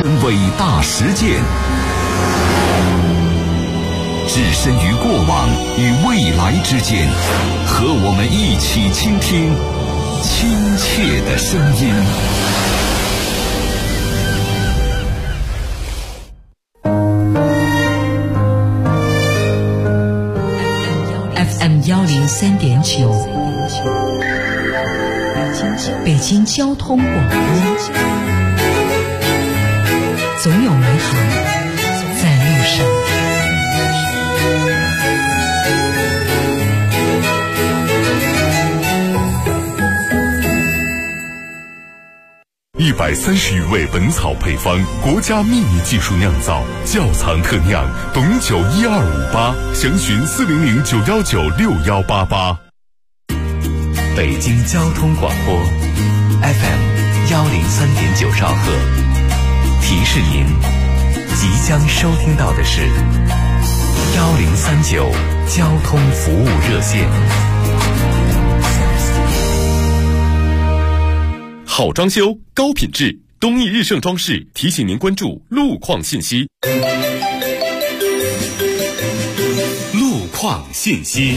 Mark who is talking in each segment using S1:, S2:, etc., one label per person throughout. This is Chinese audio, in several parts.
S1: 伟大实践，置身于过往与未来之间，和我们一起倾听亲切的声音。
S2: FM 103.9，北京交通广播，总有美好在路上。
S3: 130余味本草配方，国家秘密技术酿造，窖藏特酿，董酒1258，详询400-919-6188。
S1: 北京交通广播 FM 103.9兆赫，提示您即将收听到的是1039交通服务热线。
S3: 好装修，高品质，东义日盛装饰提醒您关注路况信息。路况信息。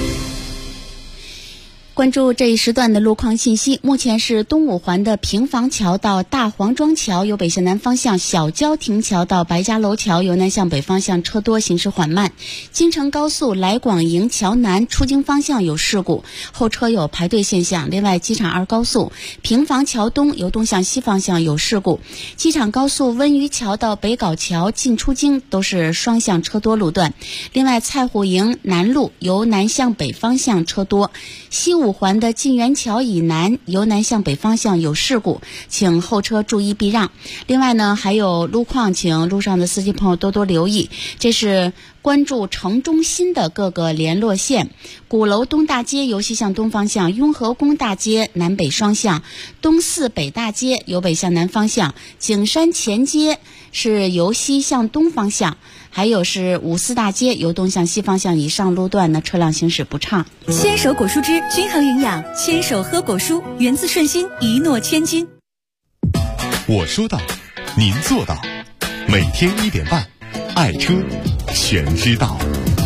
S4: 关注这一时段的路况信息。目前是东五环的平房桥到大黄庄桥由北向南方向，小郊亭桥到白家楼桥由南向北方向车多，行驶缓慢。京承高速来广营桥南出京方向有事故，后车有排队现象。另外，机场二高速平房桥东由东向西方向有事故，机场高速温榆桥到北碏桥进出京都是双向车多路段。另外，蔡虎营南路由南向北方向车多，西五环的晋源桥以南由南向北方向有事故，请后车注意避让。另外呢，还有路况，请路上的司机朋友多多留意。这是关注城中心的各个联络线：鼓楼东大街由西向东方向，雍和宫大街南北双向，东四北大街由北向南方向，景山前街是由西向东方向，还有是五四大街由东向西方向，以上路段呢车辆行驶不畅。
S5: 牵手果蔬汁均衡营养，牵手喝果蔬，源自顺心，一诺千金。
S3: 我说到，您做到。每天1点半，爱车全知道。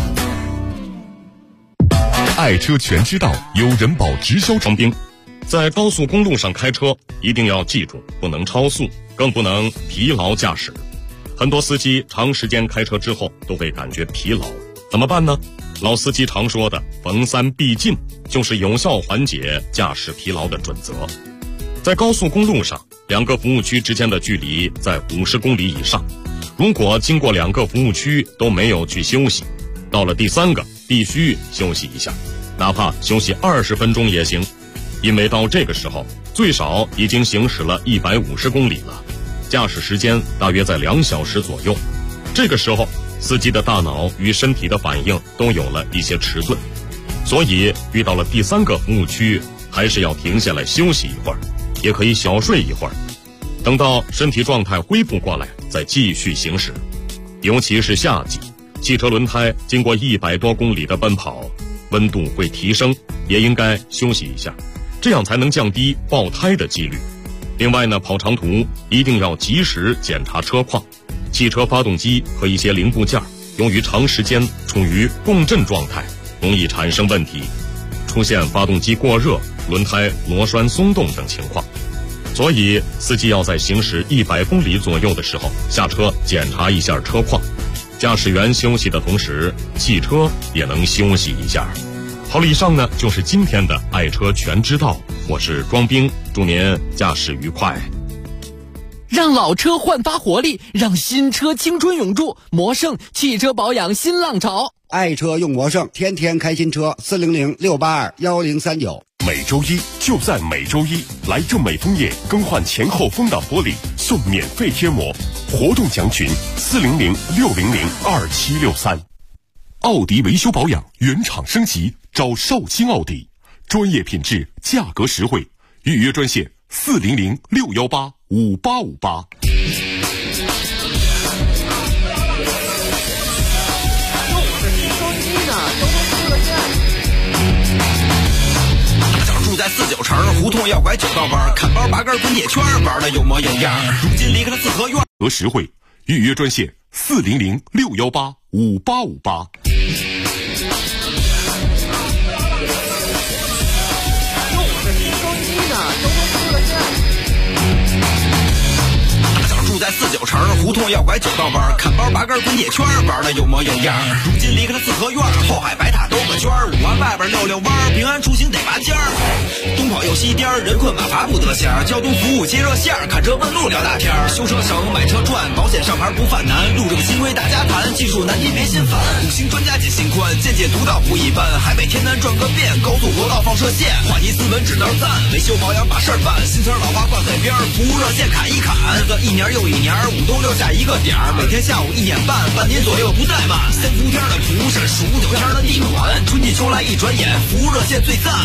S3: 爱车全知道由人保直销装兵。在高速公路上开车，一定要记住，不能超速，更不能疲劳驾驶。很多司机长时间开车之后都会感觉疲劳，怎么办呢？老司机常说的逢三必进，就是有效缓解驾驶疲劳的准则。在高速公路上，两个服务区之间的距离在50公里以上，如果经过两个服务区都没有去休息，到了第三个必须休息一下，哪怕休息20分钟也行，因为到这个时候最少已经行驶了150公里了，驾驶时间大约在2小时左右。这个时候司机的大脑与身体的反应都有了一些迟钝，所以遇到了第三个服务区还是要停下来休息一会儿，也可以小睡一会儿，等到身体状态恢复过来再继续行驶。尤其是夏季，汽车轮胎经过100多公里的奔跑，温度会提升，也应该休息一下，这样才能降低爆胎的几率。另外呢，跑长途一定要及时检查车况，汽车发动机和一些零部件由于长时间处于共振状态，容易产生问题，出现发动机过热、轮胎螺栓松动等情况。所以司机要在行驶100公里左右的时候下车检查一下车况，驾驶员休息的同时，汽车也能休息一下。好了，以上呢就是今天的爱车全知道，我是庄兵，祝您驾驶愉快。
S6: 让老车焕发活力，让新车青春永驻。魔胜汽车保养新浪潮，
S7: 爱车用魔胜，天天开新车。400-682-1039。
S3: 每周一就在每周一，来正美枫叶更换前后风挡玻璃送免费贴膜，活动详询400-600-2763。奥迪维修保养原厂升级，找绍兴奥迪，专业品质，价格实惠，预约专线400-618-5858。
S8: 在 49城，胡同要拐9道弯，看包拔根滚铁圈，玩的有模有样。如今离开了四合院
S3: 和实惠，预约专线400-618-5858。
S8: 在49城，胡同要拐9道弯，看包拔根滚铁圈，玩的有模有样。如今离开了四合院，后海白塔兜个圈，5环外边溜弯，平安出行得拔尖儿。东跑右西颠，人困马乏不得闲。交通服务接热线，看车问路聊大天。修车省，买车赚，保险上牌不犯难。路政新规大家谈，技术难题别心烦。5星专家解心宽，见解独到不一般。海北天南转个遍，高速国道放射线，话题斯文指道赞，维修保养把事儿办。新词老话挂嘴边，服务热线砍一砍。一年又一年，5都留下一个点儿，每天下午1点半，半年左右不怠慢。3伏天的不是数9天的地暖，春季秋来一转眼，服务热线最赞。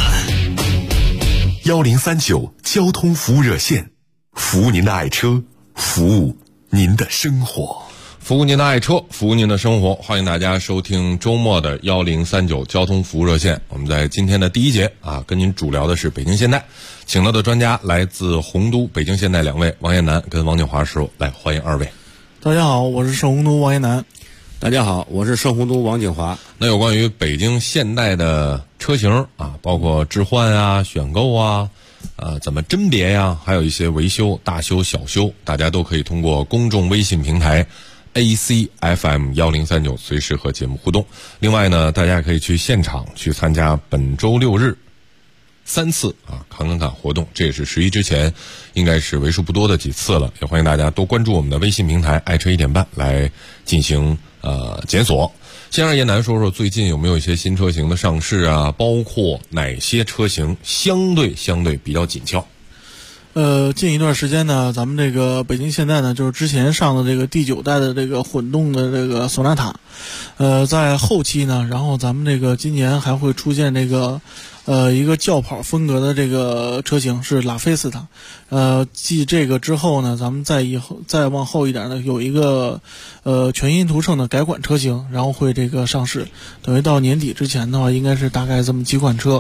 S3: 1039交通服务热线，服务您的爱车，服务您的生活，
S9: 服务您的爱车，服务您的生活。欢迎大家收听周末的1039交通服务热线。我们在今天的第一节跟您主聊的是北京现代，请到的专家来自洪都北京现代2位，王彦南跟王景华师傅，来欢迎2位。
S10: 大家好，我是盛洪都王彦南。
S11: 大家好，我是盛洪都王景华。
S9: 那有关于北京现代的车型包括置换选购怎么甄别呀，还有一些维修、大修、小修，大家都可以通过公众微信平台 ACFM1039随时和节目互动。另外呢，大家可以去现场去参加本周6日3次侃活动，这也是11之前应该是为数不多的几次了，也欢迎大家多关注我们的微信平台爱车1点半来进行检索。先让叶楠说说最近有没有一些新车型的上市包括哪些车型相对比较紧俏。
S10: 近一段时间呢，咱们这个北京现代呢，就是之前上的这个第9代的这个混动的这个索纳塔，在后期呢，然后咱们这个今年还会出现这个一个轿跑风格的这个车型是拉菲斯塔。继这个之后呢，咱们再往后一点呢，有一个全新途胜的改款车型，然后会这个上市，等于到年底之前的话，应该是大概这么几款车。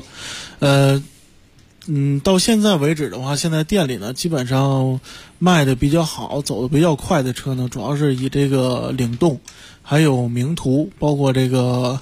S10: 到现在为止的话，现在店里呢基本上卖的比较好、走的比较快的车呢，主要是以这个领动，还有名图，包括这个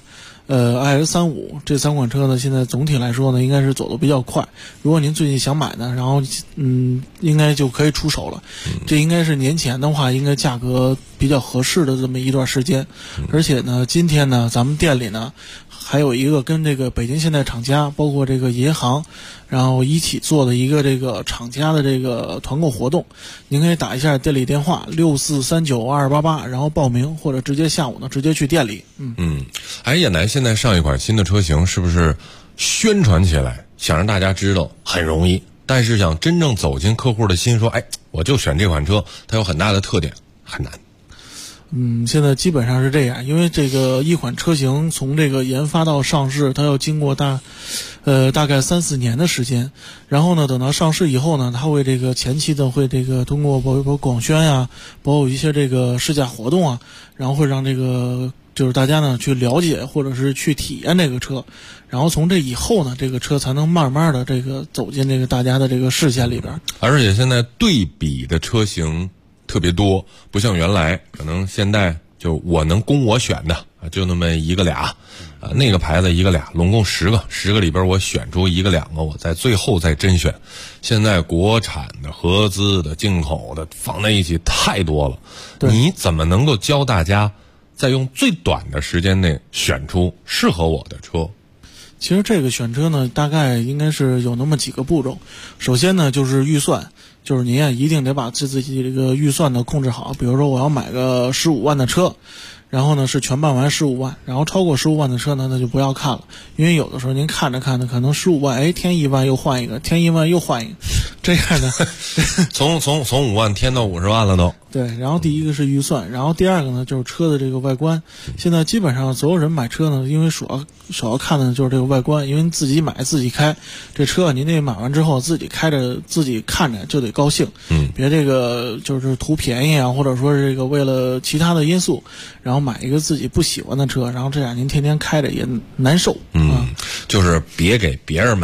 S10: IS35这3款车呢，现在总体来说呢，应该是走的比较快。如果您最近想买呢，然后应该就可以出手了。这应该是年前的话，应该价格比较合适的这么一段时间。而且呢，今天呢，咱们店里呢还有一个跟这个北京现代厂家，包括这个银行，然后一起做的一个这个厂家的这个团购活动。您可以打一下店里电话64392288，然后报名，或者直接下午呢直接去店里。
S9: 彦南现在上一款新的车型是不是宣传起来想让大家知道很容易，但是想真正走进客户的心，说我就选这款车，它有很大的特点，很难。
S10: 现在基本上是这样，因为这个一款车型从这个研发到上市，它要经过大概3-4年的时间。然后呢，等到上市以后呢，它会这个前期的会这个通过包括广宣包括一些这个试驾活动然后会让这个就是大家呢去了解或者是去体验这个车，然后从这以后呢，这个车才能慢慢的这个走进这个大家的这个视线里边。
S9: 而且现在对比的车型特别多，不像原来可能现在就我能供我选的就那么1个俩那个牌子1个俩，拢共10个里边我选出1个2个，我在最后再甄选。现在国产的、合资的、进口的放在一起太多了，你怎么能够教大家在用最短的时间内选出适合我的车？
S10: 其实这个选车呢，大概应该是有那么几个步骤。首先呢，就是预算，就是您一定得把自己这个预算呢控制好。比如说我要买个15万的车，然后呢是全办完15万，然后超过15万的车呢，那就不要看了，因为有的时候您看着可能15万，添1万又换一个，添1万又换一个，这样的
S9: 从5万添到50万了都。
S10: 对，然后第一个是预算，然后第二个呢就是车的这个外观。现在基本上所有人买车呢，因为主要看的就是这个外观，因为自己买自己开，这车您得买完之后自己开着自己看着就得高兴，别这个就是图便宜或者说是这个为了其他的因素，然后买一个自己不喜欢的车，然后这样您天天开着也难受。
S9: 就是别给别人买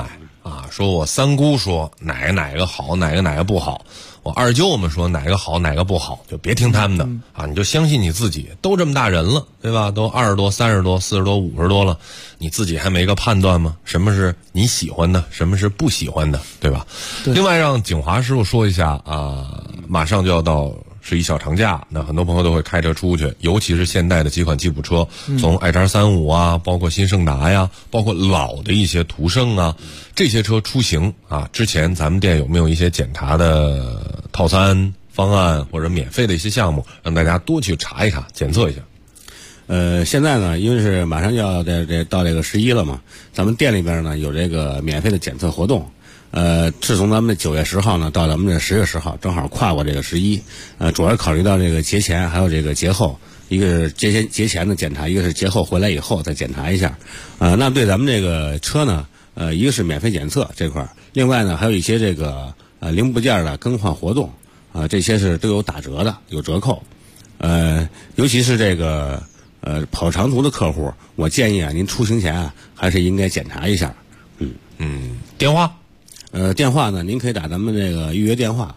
S9: 啊，说我三姑说哪个好，哪个不好，我二舅们说哪个好哪个不好，就别听他们的啊，你就相信你自己，都这么大人了，对吧？都20多、30多、40多、50多了，你自己还没个判断吗？什么是你喜欢的，什么是不喜欢的，对吧？对。另外让景华师傅说一下啊，马上就要到11小长假，那很多朋友都会开车出去，尤其是现代的几款吉普车，从i-35啊，包括新胜达呀，包括老的一些途胜啊，这些车出行啊，之前咱们店有没有一些检查的套餐方案或者免费的一些项目，让大家多去查一查，检测一下？
S11: 现在呢，因为是马上就要到这个11了嘛，咱们店里边呢有这个免费的检测活动。是从咱们的9月10号呢到咱们的10月10号，正好跨过这个11。主要考虑到这个节前还有这个节后，一个是节前的检查，一个是节后回来以后再检查一下。那对咱们这个车呢，一个是免费检测这块，另外呢还有一些这个零部件的更换活动，这些是都有打折的，有折扣。尤其是这个跑长途的客户，我建议啊，您出行前啊还是应该检查一下。
S9: 电话。
S11: 电话呢，您可以打咱们这个预约电话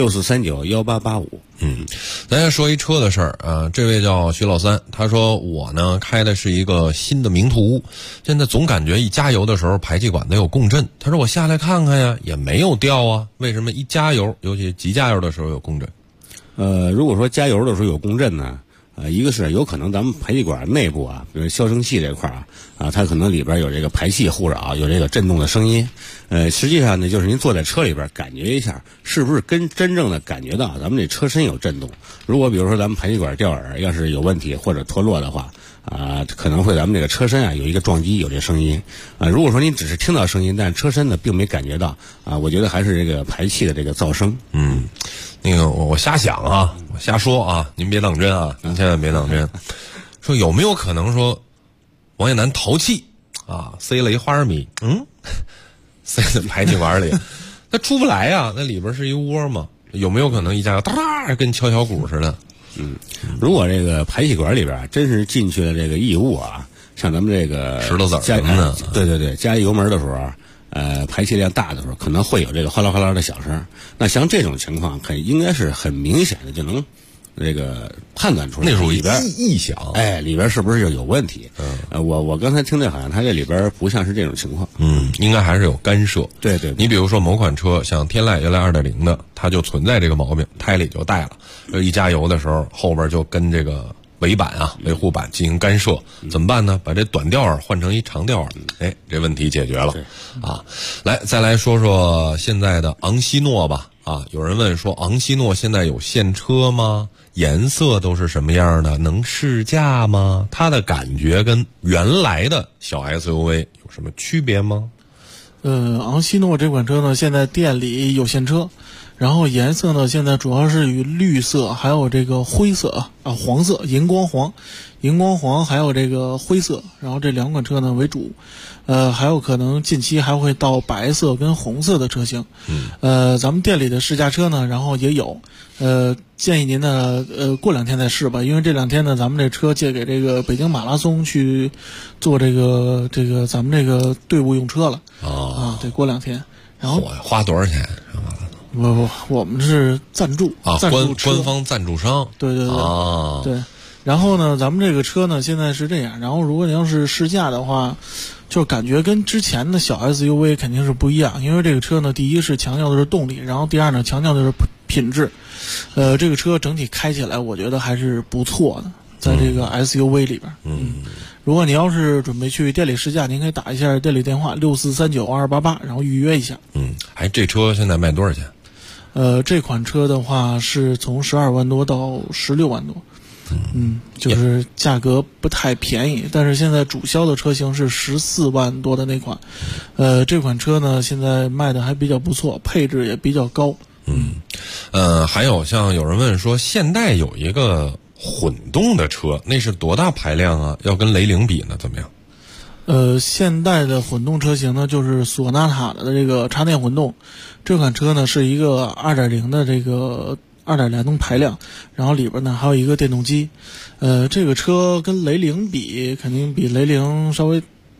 S11: 64391885。
S9: 咱先说一车的事儿，这位叫徐老三，他说我呢开的是一个新的名图，现在总感觉一加油的时候排气管子有共振，他说我下来看看呀，也没有掉啊，为什么一加油，尤其急加油的时候有共振？
S11: 如果说加油的时候有共振呢，一个是有可能咱们排气管内部啊，比如消声器这块啊，它可能里边有这个排气互扰，有这个震动的声音。实际上呢，就是您坐在车里边感觉一下，是不是跟真正的感觉到咱们这车身有震动？如果比如说咱们排气管吊耳要是有问题或者脱落的话，可能会咱们这个车身啊有一个撞击，有这声音。如果说您只是听到声音，但车身呢并没感觉到我觉得还是这个排气的这个噪声。
S9: 那个我瞎想啊，我瞎说啊，您别当真啊，您千万别当真。说有没有可能说王艳楠淘气啊，塞了一花生米，塞在排气管里，那出不来呀，那里边是一窝嘛，有没有可能一加油哒哒跟敲小鼓似的？
S11: 如果这个排气管里边真是进去了这个异物啊，像咱们这个
S9: 石头子儿什么的，
S11: 对，加油门的时候排气量大的时候，可能会有这个哗啦哗啦的响声。那像这种情况，应该是很明显的就能这个判断出来，
S9: 那属于
S11: 里边
S9: 异响，
S11: 里边是不是有问题？我刚才听的好像它这里边不像是这种情况。
S9: 应该还是有干涉。
S11: 对，
S9: 你比如说某款车，像天籁原来2.0的，它就存在这个毛病，胎里就带了，一加油的时候，后边就跟这个尾板啊、维护板进行干涉，怎么办呢？把这短吊耳换成一长吊耳，这问题解决了啊！再来说说现在的昂希诺吧。有人问说昂希诺现在有现车吗？颜色都是什么样的？能试驾吗？它的感觉跟原来的小 SUV 有什么区别吗？
S10: 昂希诺这款车呢，现在店里有现车，然后颜色呢，现在主要是以绿色，还有这个灰色黄色、荧光黄，还有这个灰色，然后这两款车呢为主。还有可能近期还会到白色跟红色的车型。咱们店里的试驾车呢，然后也有。建议您呢，过2天再试吧，因为这2天呢，咱们这车借给这个北京马拉松去做这个咱们这个队伍用车了。对，过2天。然后
S9: 花多少钱？
S10: 我们是赞助
S9: 官方赞助商。
S10: 对。对。然后呢，咱们这个车呢，现在是这样。然后，如果你要是试驾的话，就感觉跟之前的小 SUV 肯定是不一样。因为这个车呢，第一是强调的是动力，然后第二呢，强调的是品质。这个车整体开起来，我觉得还是不错的，在这个 SUV 里边。如果你要是准备去店里试驾，您可以打一下店里电话64392288，然后预约一下。
S9: 这车现在卖多少钱？
S10: 这款车的话是从12万多到16万多。就是价格不太便宜，但是现在主销的车型是14万多的那款。这款车呢，现在卖的还比较不错，配置也比较高。
S9: 还有像有人问说，现代有一个混动的车，那是多大排量啊？要跟雷凌比呢，怎么样？
S10: 现代的混动车型呢，就是索纳塔的这个插电混动。这款车呢是一个2.0的这个2.2吨排量，然后里边呢还有一个电动机。这个车跟雷凌比，肯定比雷凌稍微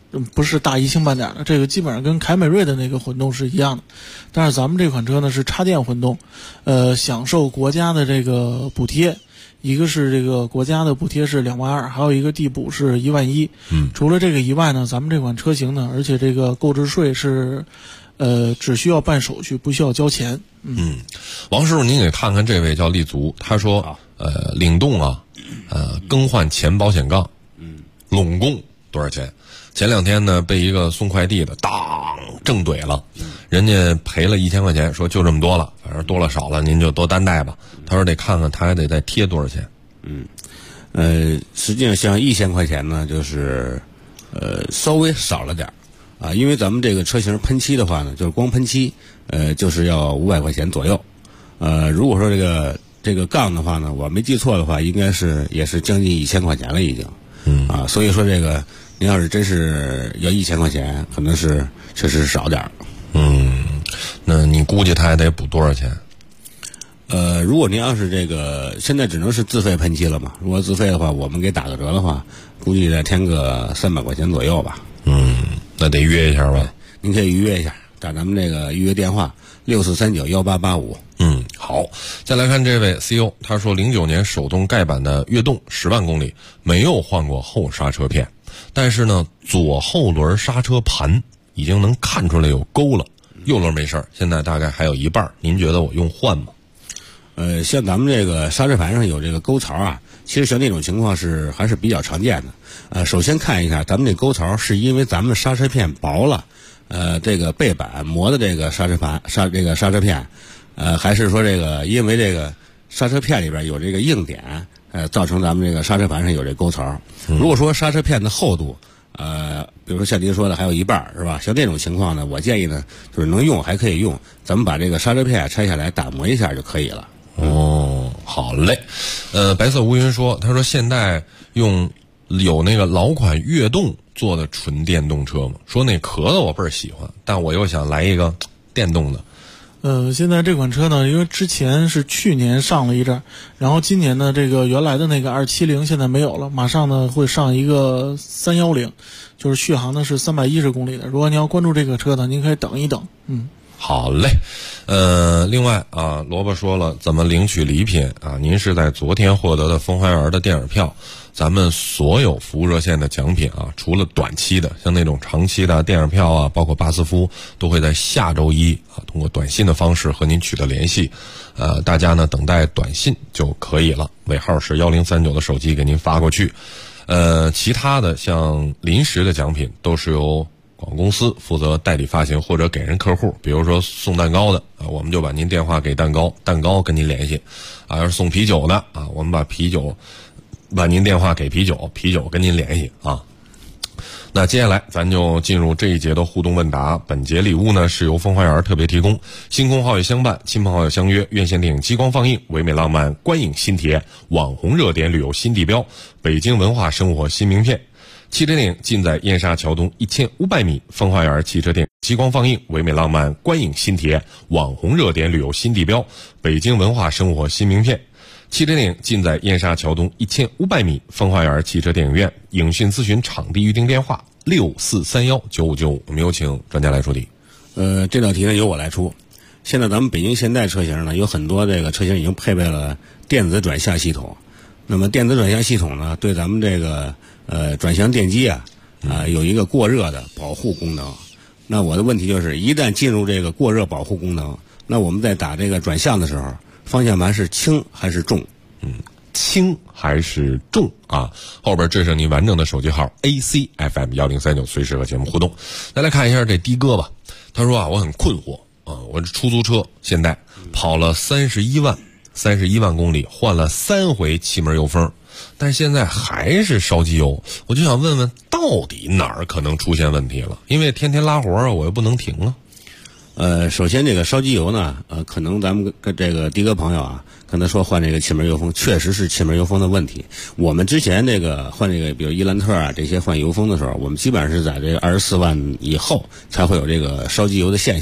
S10: 不是大一星半点的，这个基本上跟凯美瑞的那个混动是一样的。但是咱们这款车呢是插电混动，享受国家的这个补贴，一个是这个国家的补贴是2万2，还有一个地补是1万1。除了这个以外呢，咱们这款车型呢，而且这个购置税是只需要办手续，不需要交钱。
S9: 王师傅，您给看看这位叫立足，他说领动啊，更换前保险杠，拢共多少钱？前2天呢被一个送快递的当正怼了，人家赔了1000块钱，说就这么多了，反正多了少了您就多担待吧。他说得看看他还得再贴多少钱。
S11: 实际上像1000块钱呢，就是稍微少了点啊，因为咱们这个车型喷漆的话呢，就是光喷漆就是要500块钱左右。如果说这个杠的话呢，我没记错的话，应该是也是将近1000块钱了已经。所以说这个您要是真是要1000块钱，可能是确实少点儿。
S9: 那你估计他还得补多少钱？
S11: 如果您要是这个现在只能是自费喷漆了嘛，如果自费的话，我们给打个折的话，估计再添个300块钱左右吧。
S9: 那得约一下吧。
S11: 您可以预约一下，打咱们这个预约电话64391885。
S9: 好，再来看这位 CEO， 他说09年手动盖板的悦动10万公里，没有换过后刹车片，但是呢，左后轮刹车盘已经能看出来有沟了，右轮没事儿，现在大概还有一半，您觉得我用换吗？
S11: 像咱们这个刹车盘上有这个沟槽啊，其实像那种情况还是比较常见的。首先看一下咱们这沟槽是因为咱们刹车片薄了，这个背板磨的这个刹车片，还是说这个因为这个刹车片里边有这个硬点，造成咱们这个刹车盘上有这沟槽。如果说刹车片的厚度，比如说像您说的还有一半是吧？像这种情况呢，我建议呢就是能用还可以用，咱们把这个刹车片拆下来打磨一下就可以了。
S9: 好嘞。白色乌云说，他说现代有那个老款悦动做的纯电动车吗？说那壳子我倍儿喜欢，但我又想来一个电动的。
S10: 现在这款车呢，因为之前是去年上了一阵，然后今年呢，这个原来的那个270现在没有了，马上呢会上一个310，就是续航呢是310公里的。如果您要关注这个车呢，您可以等一等。
S9: 好嘞。另外啊，萝卜说了怎么领取礼品啊？您是在昨天获得的风花园的电影票，咱们所有服务热线的奖品啊，除了短期的，像那种长期的电影票啊，包括巴斯夫，都会在下周一啊，通过短信的方式和您取得联系。大家呢等待短信就可以了，尾号是1039的手机给您发过去。其他的像临时的奖品都是由广告公司负责代理发行或者给人客户，比如说送蛋糕的啊，我们就把您电话给蛋糕跟您联系啊；要是送啤酒的啊，我们把您电话给啤酒跟您联系啊。那接下来咱就进入这一节的互动问答。本节礼物呢是由风花园特别提供，星空好友相伴，亲朋好友相约，院线电影激光放映，唯美浪漫观影新体验，网红热点旅游新地标，北京文化生活新名片。汽车电影尽在燕莎桥东1500米，风花园汽车电影激光放映，唯美浪漫观影新体验，网红热点旅游新地标，北京文化生活新名片。汽车电影尽在燕莎桥东1500米，风花园汽车电影院。影讯咨询场地预订电话64319595。我们有请专家来出题。
S11: 这道题呢由我来出。现在咱们北京现代车型呢有很多这个车型已经配备了电子转向系统。那么电子转向系统呢对咱们这个转向电机有一个过热的保护功能。那我的问题就是一旦进入这个过热保护功能，那我们在打这个转向的时候，方向盘是轻还是重？
S9: 轻还是重啊？后边这是你完整的手机号 ACFM1039，随时和节目互动。再来看一下这的哥吧，他说啊，我很困惑啊，我这出租车现在跑了31万公里，换了3回气门油封，但现在还是烧机油，我就想问问到底哪儿可能出现问题了？因为天天拉活我又不能停啊。
S11: 首先这个烧机油呢，可能咱们跟这个的哥朋友啊，跟他说换这个气门油封，确实是气门油封的问题。我们之前这个换这个，比如伊兰特啊这些换油封的时候，我们基本上是在这个24万以后才会有这个烧机油的现象。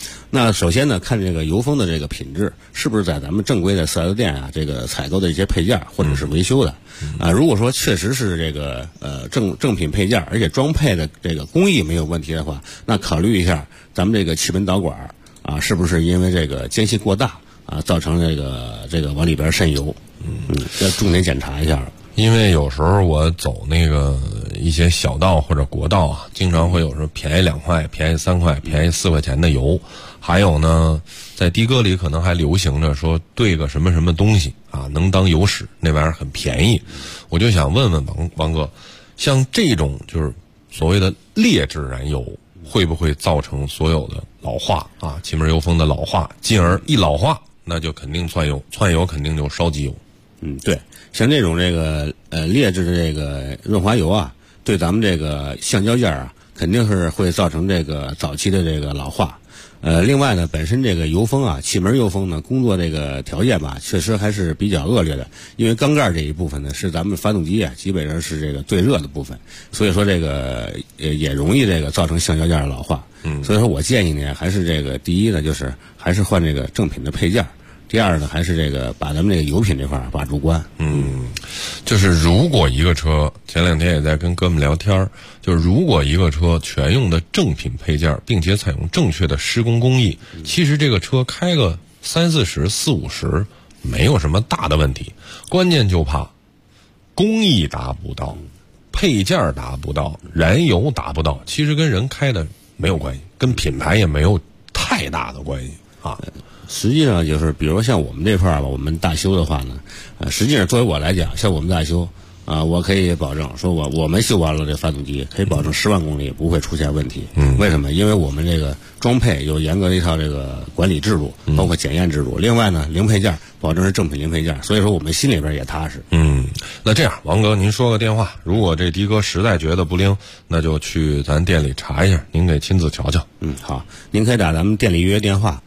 S11: 那首先呢，看这个油封的这个品质是不是在咱们正规的4S店啊这个采购的一些配件或者是维修的啊。如果说确实是这个正品配件，而且装配的这个工艺没有问题的话，那考虑一下咱们这个气门导管啊是不是因为这个间隙过大啊造成这个往里边渗油，要重点检查一下。
S9: 因为有时候我走那个一些小道或者国道啊，经常会有时候便宜2块、便宜3块、便宜4块钱的油，还有呢，在的哥里可能还流行着说兑个什么什么东西啊，能当油使，那玩意儿很便宜。我就想问问王哥，像这种就是所谓的劣质燃油，会不会造成所有的老化啊，气门油封的老化，进而一老化，那就肯定窜油，窜油肯定就烧机油。
S11: 对，像这种这个劣质的这个润滑油啊，对咱们这个橡胶件啊，肯定是会造成这个早期的这个老化。另外呢，本身这个油封啊，气门油封呢，工作这个条件吧，确实还是比较恶劣的。因为缸盖这一部分呢，是咱们发动机啊，基本上是这个最热的部分，所以说这个也容易这个造成橡胶件的老化。所以说我建议呢，还是这个第一呢，就是还是换这个正品的配件。第二呢，还是这个把咱们这个油品这块把住关。
S9: 就是如果一个车，前2天也在跟哥们聊天，就是如果一个车全用的正品配件，并且采用正确的施工工艺，其实这个车开个30-40、40-50没有什么大的问题。关键就怕工艺达不到，配件达不到，燃油达不到，其实跟人开的没有关系，跟品牌也没有太大的关系啊。
S11: 实际上就是，比如像我们这块吧，我们大修的话呢，实际上作为我来讲，像我们大修啊，我可以保证说我们修完了这发动机，可以保证10万公里不会出现问题。为什么？因为我们这个装配有严格的一套这个管理制度，包括检验制度。另外呢，零配件保证是正品零配件，所以说我们心里边也踏实。
S9: 那这样，王哥您说个电话，如果这的哥实在觉得不灵，那就去咱店里查一下，您给亲自瞧瞧。
S11: 好，您可以打咱们店里预约电话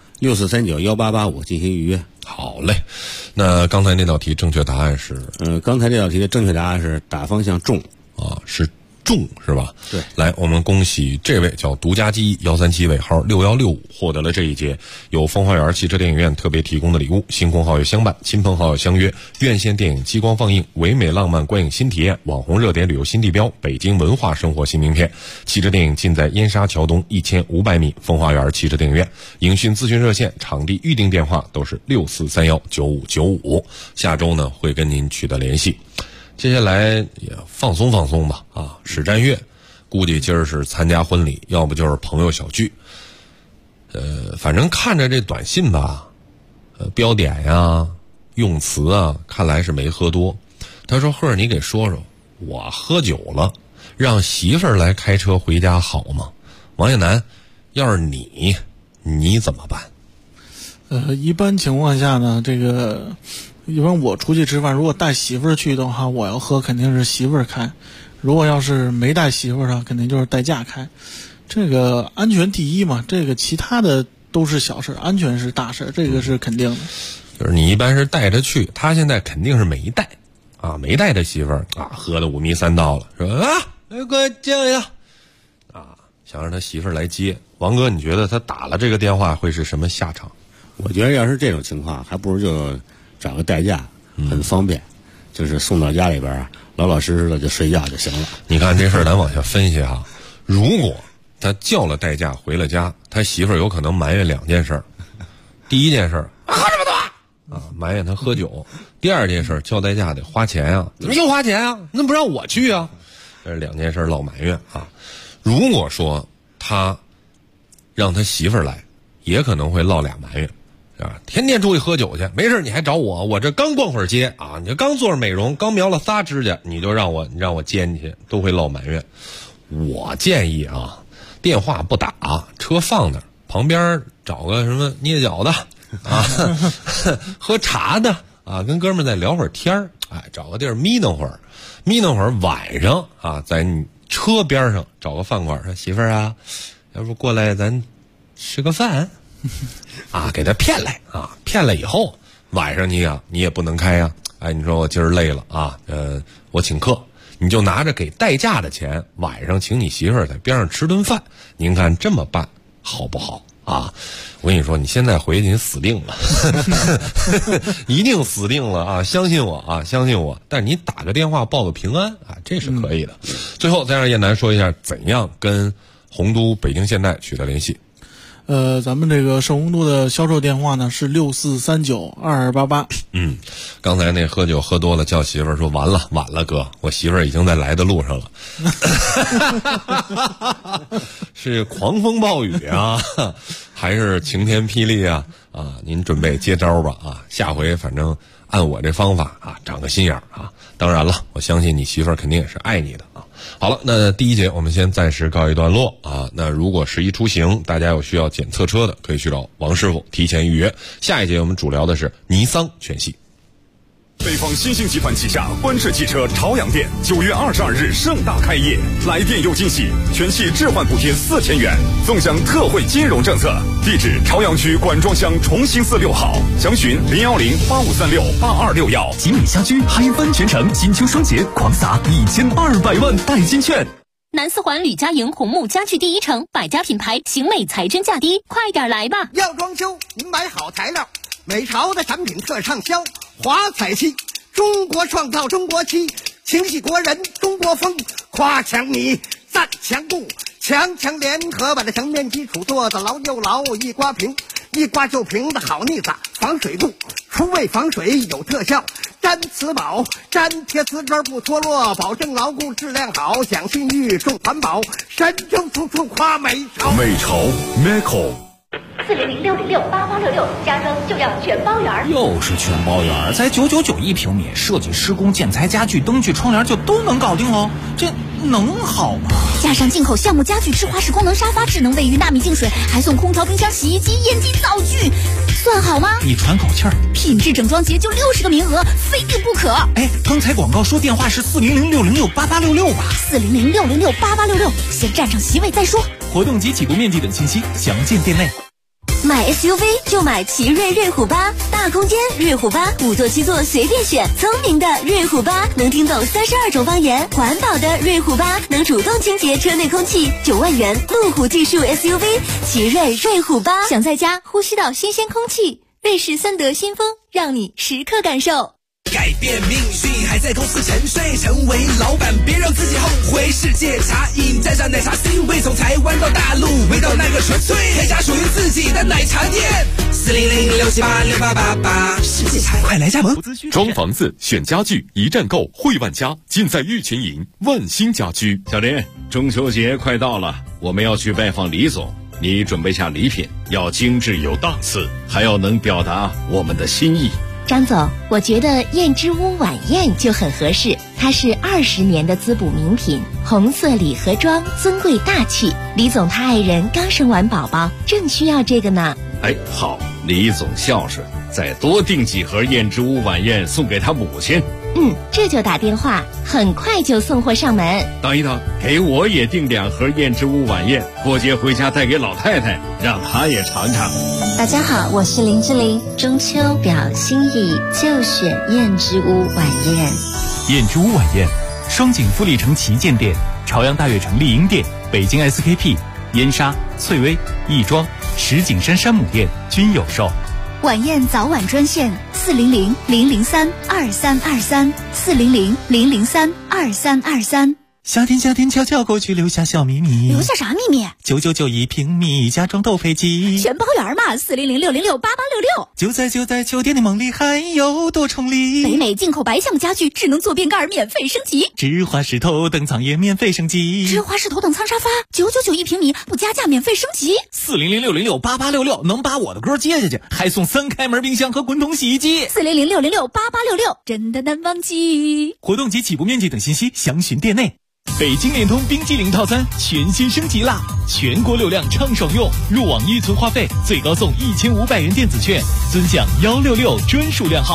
S11: 64391885进行预约。
S9: 好嘞，那刚才那道题正确答案是？
S11: 刚才这道题的正确答案是打方向重
S9: 啊，是重是吧？
S11: 对。
S9: 来，我们恭喜这位叫独家记忆137尾号6165获得了这一节由风花园汽车电影院特别提供的礼物，新婚好友相伴，亲朋好友相约，院线电影激光放映，唯美浪漫观影新体验，网红热点旅游新地标，北京文化生活新名片。汽车电影尽在燕莎桥东1500米风花园汽车电影院。影讯咨询热线、场地预订电话都是64319595。下周呢会跟您取得联系。接下来也放松放松吧啊！史占月，估计今儿是参加婚礼，要不就是朋友小聚。反正看着这短信吧，标点呀、用词啊，看来是没喝多。他说：“赫儿，你给说说，我喝酒了，让媳妇儿来开车回家好吗？”王艳楠，要是你怎么办？
S10: 一般情况下呢，这个。一般我出去吃饭，如果带媳妇儿去的话，我要喝肯定是媳妇儿开；如果要是没带媳妇儿的，肯定就是代驾开。这个安全第一嘛，这个其他的都是小事，安全是大事，这个是肯定的。
S9: 就是你一般是带着去，他现在肯定是没带啊，没带他媳妇儿啊，喝得5迷3道了，说啊，来给我接一下啊，想让他媳妇儿来接。王哥，你觉得他打了这个电话会是什么下场？
S11: 我觉得要是这种情况，还不如就找个代驾，很方便，就是送到家里边，老老实实的就睡觉就行了。
S9: 你看这事儿，咱往下分析哈。如果他叫了代驾回了家，他媳妇儿有可能埋怨2件事。第一件事，喝这么多啊，埋怨他喝酒；第二件事，叫代驾得花钱啊，怎么又花钱啊？你怎么不让我去啊？这是2件事落埋怨啊。如果说他让他媳妇儿来，也可能会落俩埋怨。天天出去喝酒去，没事你还找我，我这刚逛会儿街啊，你这刚做着美容，刚描了仨指甲，你就让我接你去，都会落埋怨。我建议啊，电话不打，车放那儿，旁边找个什么捏脚的啊，喝茶的啊，跟哥们再聊会儿天儿，哎，找个地儿眯瞪会儿，晚上啊，在你车边上找个饭馆，说媳妇儿啊，要不过来咱吃个饭。啊，给他骗来啊！骗来以后，晚上你也不能开呀。哎，你说我今儿累了啊，我请客，你就拿着给代驾的钱，晚上请你媳妇儿在边上吃顿饭。您看这么办好不好啊。我跟你说，你现在回去你死定了，一定死定了啊！相信我啊，相信我。但是你打个电话报个平安啊，这是可以的。最后再让燕南说一下，怎样跟洪都北京现代取得联系。
S10: 咱们这个盛洪都的销售电话呢是64392288。
S9: 刚才那喝酒喝多了叫媳妇儿说晚了哥，我媳妇儿已经在来的路上了。是狂风暴雨啊，还是晴天霹雳啊？啊，您准备接招吧啊！下回反正按我这方法啊，长个心眼儿啊。当然了，我相信你媳妇儿肯定也是爱你的啊。好了，那第一节我们先暂时告一段落啊。那如果11出行，大家有需要检测车的，可以去找王师傅提前预约。下一节我们主聊的是尼桑全系。
S12: 北方新兴集团旗下观致汽车朝阳店9月22日盛大开业，来电有惊喜，全系置换补贴4000元，纵享特惠金融政策。地址：朝阳区管庄乡重兴寺6号，详询01085368261。
S13: 吉米家居嗨翻全城，金秋双节狂撒1200万代金券。
S14: 南四环吕家营红木家具第一城，百家品牌，型美材真价低，快点来吧！
S15: 要装修，您买好材料，美潮的产品特畅销。华彩漆，中国创造中国漆，情系国人中国风，夸强米，赞强固，强联合把这墙面基础做得牢又牢，一刮平，一刮就平的好腻子，防水度，除味防水有特效，粘瓷宝，粘贴瓷砖不脱落，保证牢固质量好，讲信誉重环保，神州处处夸美潮。
S12: 美潮 Meco。
S14: 400-606-8866，加装就要全包圆。
S16: 又是全包圆，才999一平米，设计施工建材家具灯具窗帘就都能搞定喽，这能好吗？
S14: 加上进口橡木家具智华式功能沙发，智能卫浴纳米净水，还送空调冰箱洗衣机烟机灶具，算好吗？
S16: 你喘口气儿，
S14: 品质整装节就60个名额，非订不可。
S16: 哎，刚才广告说电话是400-606-8866吧
S14: 400-606-8866，先占上席位再说。
S16: 活动及起步面积等信息详见店内。
S14: 买 SUV 就买奇瑞瑞虎8，大空间瑞虎8，5座7座随便选，聪明的瑞虎8能听懂32种方言，环保的瑞虎8能主动清洁车内空气，9万元路虎技术 SUV 奇瑞瑞虎8，想在家呼吸到新鲜空气，瑞士3德新风让你时刻感受。
S17: 改变命运还在公司沉睡，成为老板别让自己后悔。世界茶饮蘸上奶茶 C 位，从台湾到大陆，味道那个纯粹，开家属于自己的奶茶店。400-678-6888，世界茶快来加盟。
S3: 装房子选家具一站购，汇万家尽在玉群营万兴家居。
S18: 小林，中秋节快到了，我们要去拜访李总，你准备下礼品，要精致有档次，还要能表达我们的心意。
S19: 张总，我觉得燕之屋晚宴就很合适，它是20年的滋补名品，红色礼盒装，尊贵大气。李总他爱人刚生完宝宝，正需要这个呢。
S18: 哎，好，李总孝顺，再多订几盒燕之屋晚宴送给他母亲。
S19: 这就打电话，很快就送货上门。
S18: 等一等，给我也订2盒燕之屋晚宴，过节回家带给老太太，让她也尝尝。
S19: 大家好，我是林志玲，中秋表心意就选燕之屋晚宴。
S13: 燕之屋晚宴，双井富力城旗舰店、朝阳大悦城丽婴店、北京 SKP、燕莎、翠微、亦庄、石景山山姆店均有售。
S5: 晚宴早晚专线400-003-2323 400-003-2323。
S13: 夏天悄悄过去，留下小秘密。
S5: 留下啥秘密
S13: ？999一平米，家装斗飞机，
S5: 全包圆嘛！400-606-8866。
S13: 就在酒店的梦里，还有多重礼。
S5: 北美进口白橡木家具，智能坐便盖免费升级，
S13: 芝华士头等舱也免费升级，
S5: 芝华士头等舱沙发999一平米，不加价免费升级。
S16: 400-606-8866能把我的歌接下去，还送3开门冰箱和滚筒洗衣机。
S5: 400-606-8866，真的难忘记。
S13: 活动及起步面积等信息详询店内。北京联通冰激凌套餐全新升级啦！全国流量畅爽用，入网预存话费最高送1500元电子券，尊享166专属量号。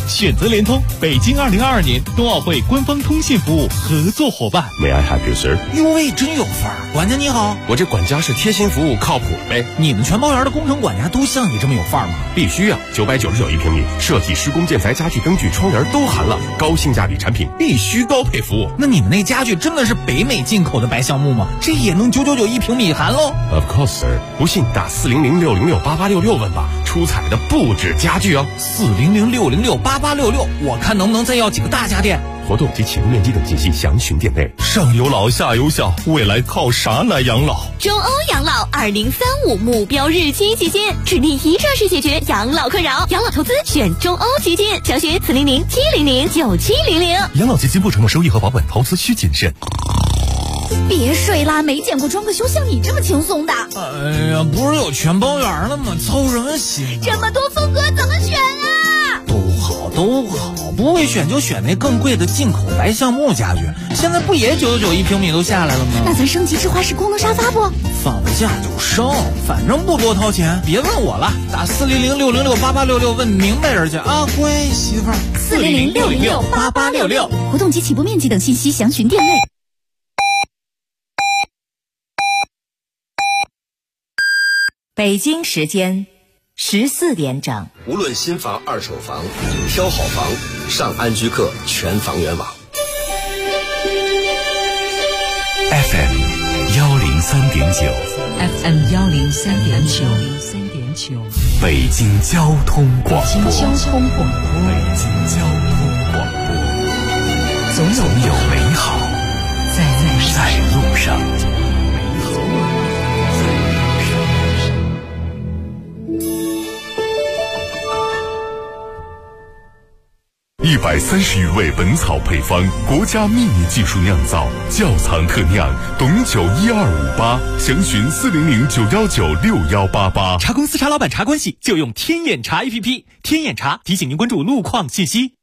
S13: 选择联通，北京2022年冬奥会官方通信服务合作伙伴。
S20: May I help you, sir？
S16: 哟喂，真有范儿！管家你好，
S20: 我这管家是贴心服务，靠谱呗。
S16: 你们全包园的工程管家都像你这么有范儿吗？
S20: 必须啊！999一平米，设计、施工、建材、家具、灯具、窗帘都含了，高性价比产品，必须高配服务。
S16: 那你们那家具真的是北美进口的白橡木吗？这也能999一平米含喽
S20: ？Of course, sir。不信打400-606-8866问吧，出彩的不止家具哦。
S16: 400-606-8866，我看能不能再要几个大家电。
S20: 活动及启动面积等信息详询店内。
S21: 上有老下有小，未来靠啥来养老？
S14: 中欧养老2035目标日期基金，致力一站式解决养老困扰，养老投资选中欧基金，详询400-700-9700。
S21: 养老基金不承诺收益和保本，投资需谨慎。
S14: 别睡啦，没见过装个修像你这么轻松的。
S16: 哎呀，不是有全包园了吗？操什么心啊？
S14: 这么多风格怎么选啊？
S16: 都好，不会选就选那更贵的进口白橡木家具。现在不也999一平米都下来了吗？
S14: 那咱升级智华式功能沙发不？
S16: 放价就升，反正不多掏钱。别问我了，打400-606-8866问明白人去啊！乖媳妇儿
S14: ，400-606-8866，活动及起步面积等信息详询店内。
S19: 北京时间14点整。
S22: 无论新房、二手房，挑好房，上安居客全房源网。
S1: FM 103.9
S2: FM 103.9，
S1: 北京交通广播。
S2: 北京交通广播，总有美好在路上。
S12: 130余味本草配方，国家秘密技术酿造，窖藏特酿，董酒12588，详询400-919-6188。
S13: 茶公司茶老板茶关系就用天眼茶 APP， 天眼茶提醒您关注路况信息。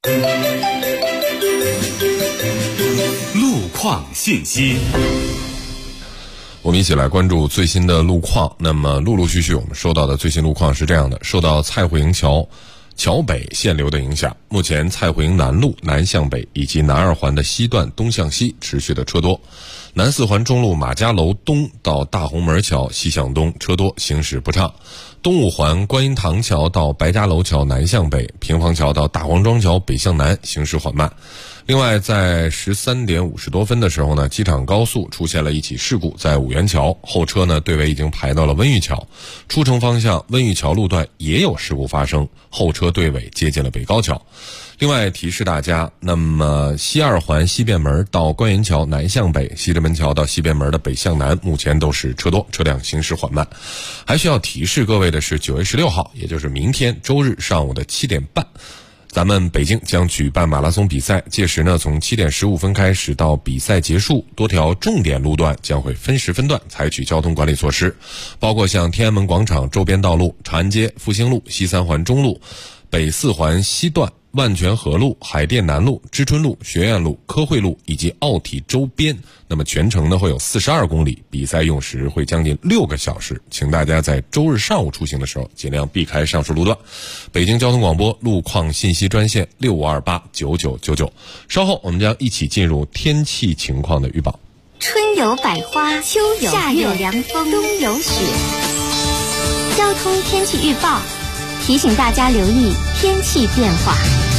S1: 路况信息。
S9: 我们一起来关注最新的路况。那么陆续我们收到的最新路况是这样的：受到蔡慧营桥北限流的影响，目前蔡慧营南路南向北以及南二环的西段东向西持续的车多，南四环中路马家楼东到大红门桥西向东车多，行驶不畅。东五环观音堂桥到白家楼桥南向北，平房桥到大黄庄桥北向南行驶缓慢。另外在13点50多分的时候呢，机场高速出现了一起事故，在五元桥后车呢队尾已经排到了温榆桥，出城方向温榆桥路段也有事故发生，后车队尾接近了北高桥。另外提示大家，那么西二环西便门到观云桥南向北，西直门桥到西便门的北向南目前都是车多，车辆行驶缓慢。还需要提示各位的是9月16号，也就是明天周日上午的7点半，咱们北京将举办马拉松比赛，届时呢从7点15分开始到比赛结束，多条重点路段将会分时分段采取交通管理措施，包括像天安门广场周边道路、长安街、复兴路、西三环中路、北四环西段、万泉河路、海淀南路、知春路、学院路、科惠路以及奥体周边。那么全程呢会有42公里，比赛用时会将近6个小时，请大家在周日上午出行的时候尽量避开上述路段。北京交通广播路况信息专线65289999。稍后我们将一起进入天气情况的预报。
S14: 春有百花，秋有夏有凉风，冬有雪。交通天气预报提醒大家留意天气变化。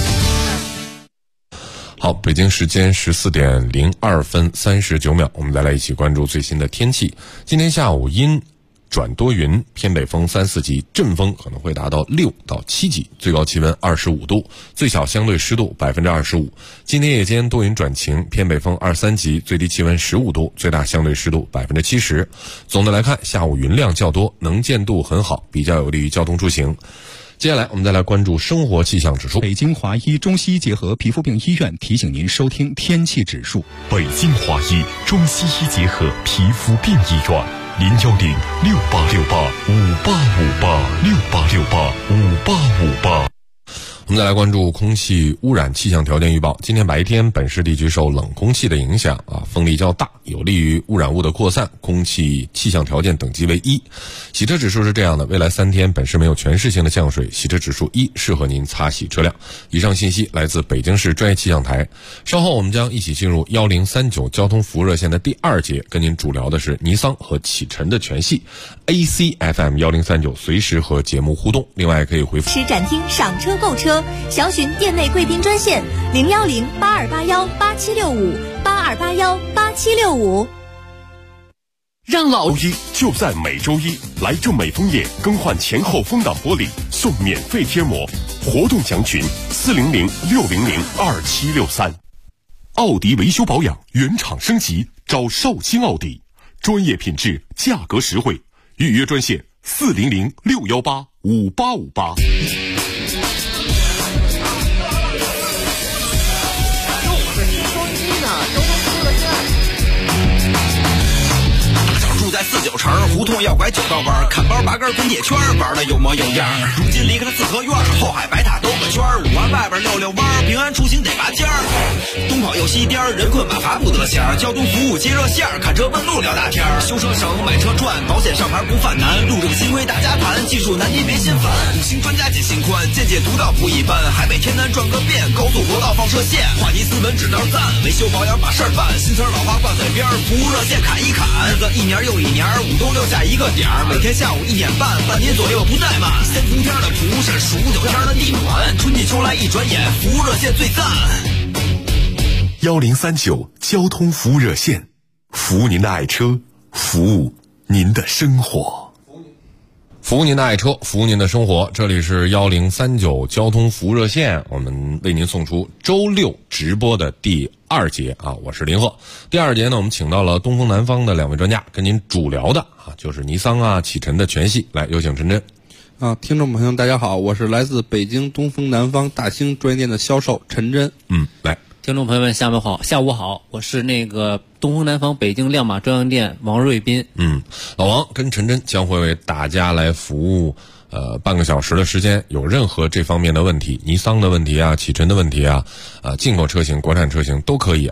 S9: 好，北京时间14点02分39秒，我们再来一起关注最新的天气。今天下午阴转多云，偏北风3、4级，阵风可能会达到6到7级，最高气温25度，最小相对湿度25%。今天夜间多云转晴，偏北风2、3级，最低气温15度，最大相对湿度70%。总的来看，下午云量较多，能见度很好，比较有利于交通出行。接下来我们再来关注生活气象指数。
S23: 北京华医中西医结合皮肤病医院提醒您收听天气指数。
S12: 北京华医中西医结合皮肤病医院，010-6868-5858，6868-5858。
S9: 我们再来关注空气污染气象条件预报。今天白天本市地区受冷空气的影响风力较大，有利于污染物的扩散，空气气象条件等级为1。洗车指数是这样的，未来3天本市没有全市性的降水，洗车指数1，适合您擦洗车辆。以上信息来自北京市专业气象台。稍后我们将一起进入1039交通服务热线的第2节，跟您主聊的是尼桑和启辰的全系。ACFM 1039随时和节目互动，另外可以回复
S5: 实展厅赏车购车，详询店内贵宾专线010-8281-8765，8281-8765。
S20: 让老一就在每周一，来正美枫叶更换前后风挡玻璃送免费贴膜，活动详询400-600-2763。奥迪维修保养原厂升级，找绍兴奥迪，专业品质，价格实惠，预约专线400-618-5858。
S8: 住在49城，胡同要拐9道弯，看包拔根滚铁圈，玩的有模有样。如今离开了四合院，后海白塔兜个圈，5环外边溜弯，平安出行得拔尖儿。东跑右西颠，人困马乏不得闲。交通服务接热线，看车问路聊大天。修车省，买车赚，保险上牌不犯难。路政新规大家谈，技术难题别心烦。5星专家解心宽，见解独到不一般。海北天南转个遍，高速国道放射线，话题斯文指导赞，维修保养把事儿办。新词老话挂嘴边，服务热线砍一砍。日子一年又一年，5都留下一个点儿，每天下午1点半，半年左右不怠慢。3伏天的蒲是数9天的地暖，春季秋来一转眼，服务热线最赞。
S20: 1039交通服务热线，服务您的爱车，服务您的生活。
S9: 服务您的爱车，服务您的生活。这里是1039交通服务热线，我们为您送出周6直播的第2节我是林鹤。第2节呢，我们请到了东风南方的2位专家，跟您主聊的就是尼桑启辰的全系。来，有请陈真。
S4: 听众朋友大家好，我是来自北京东风南方大兴专业店的销售陈真。
S9: 来，
S6: 听众朋友们下午好，我是东风南方北京亮马专营店王瑞斌。
S9: 老王跟陈真将会为大家来服务半个小时的时间，有任何这方面的问题，尼桑的问题启辰的问题进口车型、国产车型都可以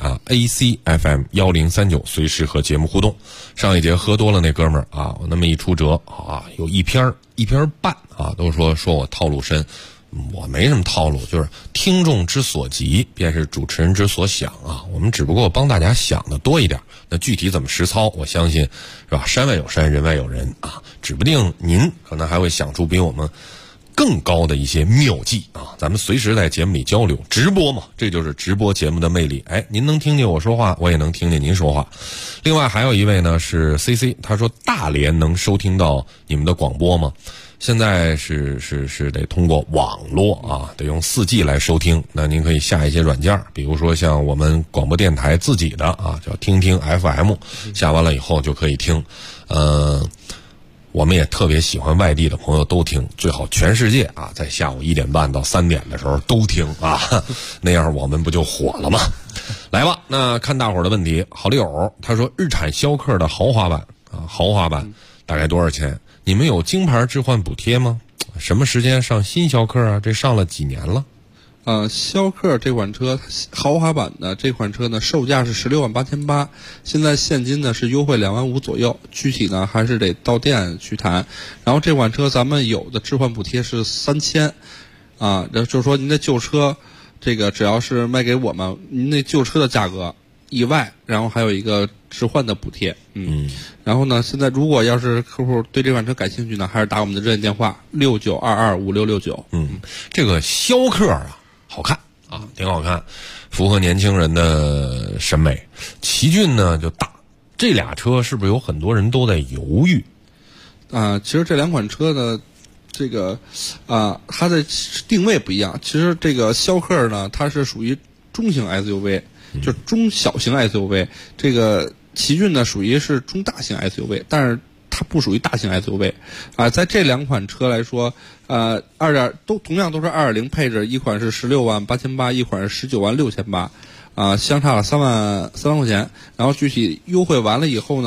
S9: ACFM 1039随时和节目互动。上一节喝多了那哥们儿我那么一出辙有一篇半都说我套路深。我没什么套路，就是听众之所急，便是主持人之所想我们只不过帮大家想的多一点，那具体怎么实操，我相信是吧？山外有山，人外有人指不定您可能还会想出比我们更高的一些妙计咱们随时在节目里交流，直播嘛，这就是直播节目的魅力。您能听见我说话，我也能听见您说话。另外还有一位呢是 CC， 他说大连能收听到你们的广播吗？现在是得通过网络得用4G 来收听。那您可以下一些软件，比如说像我们广播电台自己的叫听听 FM， 下完了以后就可以听。我们也特别喜欢外地的朋友都听，最好全世界在下午1点半到3点的时候都听那样我们不就火了吗？来吧，那看大伙儿的问题。好丽友他说日产逍客的豪华版大概多少钱？你们有京牌置换补贴吗？什么时间上新逍客这上了几年了？
S4: 逍客这款车豪华版的这款车呢，售价是16.888，现在现金呢是优惠2万5左右，具体呢还是得到店去谈。然后这款车咱们有的置换补贴是3000就是说您的旧车这个只要是卖给我们，您那旧车的价格以外，然后还有一个置换的补贴。然后呢，现在如果要是客户对这款车感兴趣呢，还是打我们的热线电话69225669。
S9: 这个逍客好看挺好看，符合年轻人的审美。奇骏呢就大，这俩车是不是有很多人都在犹豫？
S4: 其实这两款车呢，这个它的定位不一样。其实这个逍客呢，它是属于中型 SUV，就中小型 SUV。这个奇骏呢，属于是中大型 SUV， 但是它不属于大型 SUV。在这两款车来说，同样都是2.0配置，一款是16.888，一款是19.688，相差了3万块钱。然后具体优惠完了以后呢，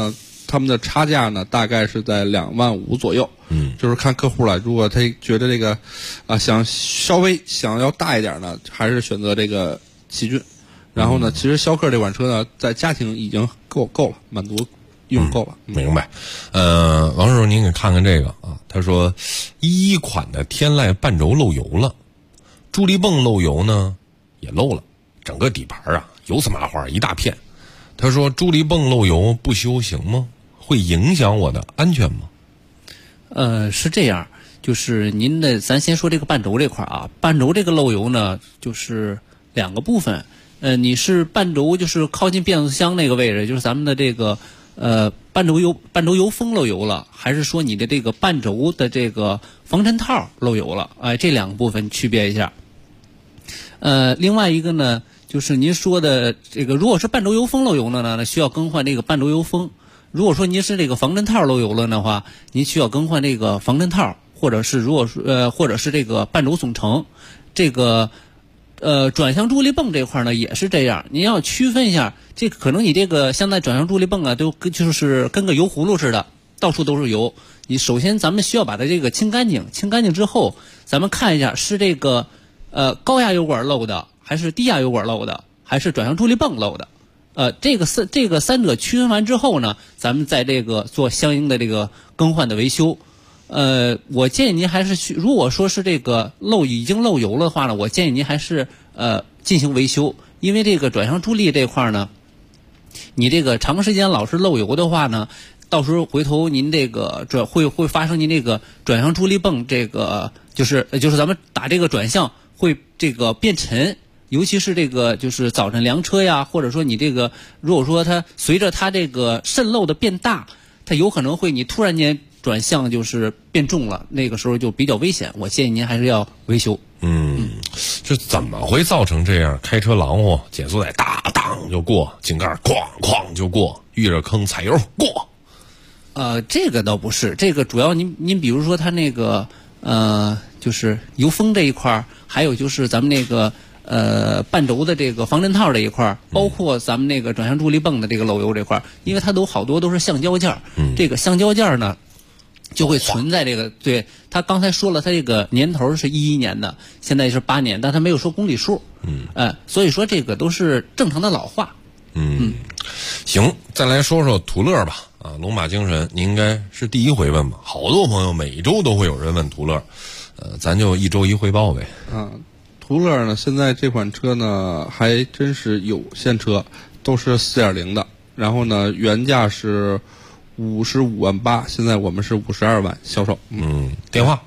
S4: 他们的差价呢，大概是在25000左右。就是看客户了。如果他觉得这个想稍微想要大一点呢，还是选择这个奇骏。然后呢，其实逍客这款车呢，在家庭已经够了，满足用够了。
S9: 明白。王师傅，您给看看这个啊。他说，11款的天籁半轴漏油了，助力泵漏油呢也漏了，整个底盘啊油渍麻花一大片。他说助力泵漏油不修行吗？会影响我的安全吗？
S6: 是这样，就是咱先说这个半轴这块啊，半轴这个漏油呢，就是2个部分。你是半轴就是靠近变速箱那个位置，就是咱们的这个半轴油封漏油了，还是说你的这个半轴的这个防尘套漏油了？这2个部分区别一下。另外一个呢，就是您说的这个，如果是半轴油封漏油了呢，那需要更换这个半轴油封。如果说您是这个防尘套漏油了的话，您需要更换这个防尘套，或者是或者是这个半轴总成。这个转向助力泵这块呢也是这样，您要区分一下，这个可能你这个现在转向助力泵啊，就是跟个油葫芦似的，到处都是油。你首先咱们需要把它这个清干净之后，咱们看一下是这个高压油管漏的，还是低压油管漏的，还是转向助力泵漏的。这个三者区分完之后呢，咱们在这个做相应的这个更换的维修。我建议您还是如果说是这个已经漏油了的话呢，我建议您还是进行维修，因为这个转向助力这块呢，你这个长时间老是漏油的话呢，到时候回头您这个会发生您这个转向助力泵这个就是咱们打这个转向会这个变沉。尤其是这个就是早晨凉车呀，或者说你这个如果说它随着它这个渗漏的变大，它有可能会你突然间转向就是变重了，那个时候就比较危险。我建议您还是要维修。
S9: 这怎么会造成这样？开车狼乎，减速带大当就过，井盖哐哐就过，遇着坑踩油过。
S6: 这个倒不是，这个主要您比如说它那个就是油封这一块，还有就是咱们那个半轴的这个防震套这一块，包括咱们那个转向助力泵的这个漏油这块，因为它好多都是橡胶件，这个橡胶件呢就会存在这个。对，他刚才说了，他这个年头是11年的，现在是8年，但他没有说公里数。所以说这个都是正常的老化。
S9: 行，再来说说途乐吧。龙马精神，您应该是第一回问吧？好多朋友每周都会有人问途乐，咱就1周1汇报呗。
S4: 途乐呢，现在这款车呢还真是有现车，都是4.0的，然后呢原价是55.8万，现在我们是52万销售。
S9: 电话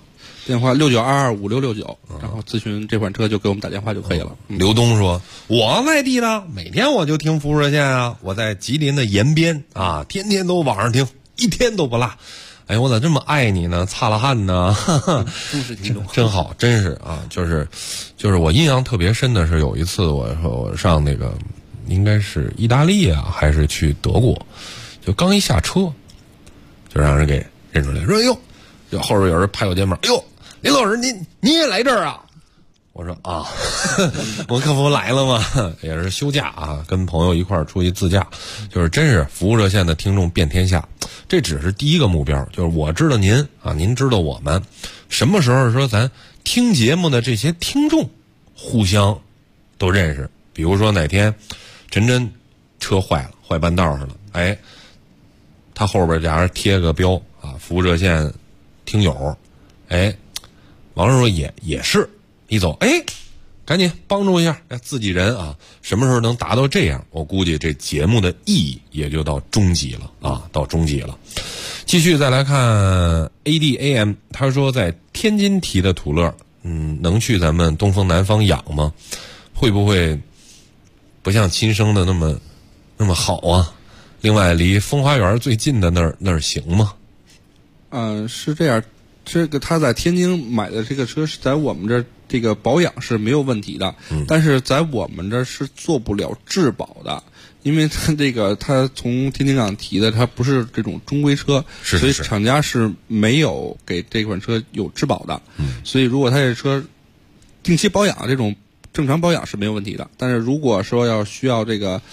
S4: 69225669，然后咨询这款车就给我们打电话就可以了。
S9: 刘东说，我外地的，每天我就听服务热线啊，我在吉林的延边啊，天天都网上听，一天都不落。哎，我咋这么爱你呢？擦了汗呢，
S6: 忠实听众，
S9: 真好，真是啊，就是我印象特别深的是有一次我上那个应该是意大利啊，还是去德国，就刚一下车，就让人给认出来，说哟，就后边有人拍我肩膀，哎呦，林老师你也来这儿啊？我说啊，我可不来了吗？也是休假啊，跟朋友一块儿出去自驾，就是真是服务热线的听众遍天下。这只是第一个目标，就是我知道您啊，您知道我们，什么时候说咱听节目的这些听众互相都认识。比如说哪天真车坏了，坏半道上了，哎，他后边假如贴个标啊，服务热线听友，哎，王师傅也是一走，哎，赶紧帮助一下自己人啊！什么时候能达到这样？我估计这节目的意义也就到终极了啊，到终极了。继续再来看 ADAM， 他说在天津提的途乐，能去咱们东风南方养吗？会不会不像亲生的那么好啊？另外，离风花园最近的那儿行吗？
S4: 是这样，这个他在天津买的这个车是在我们这儿。这个保养是没有问题的，但是在我们这是做不了质保的，因为他从天津港提的，它不是这种中规车，所以厂家是没有给这款车有质保的。所以如果他这车定期保养，这种正常保养是没有问题的。但是如果说需要这个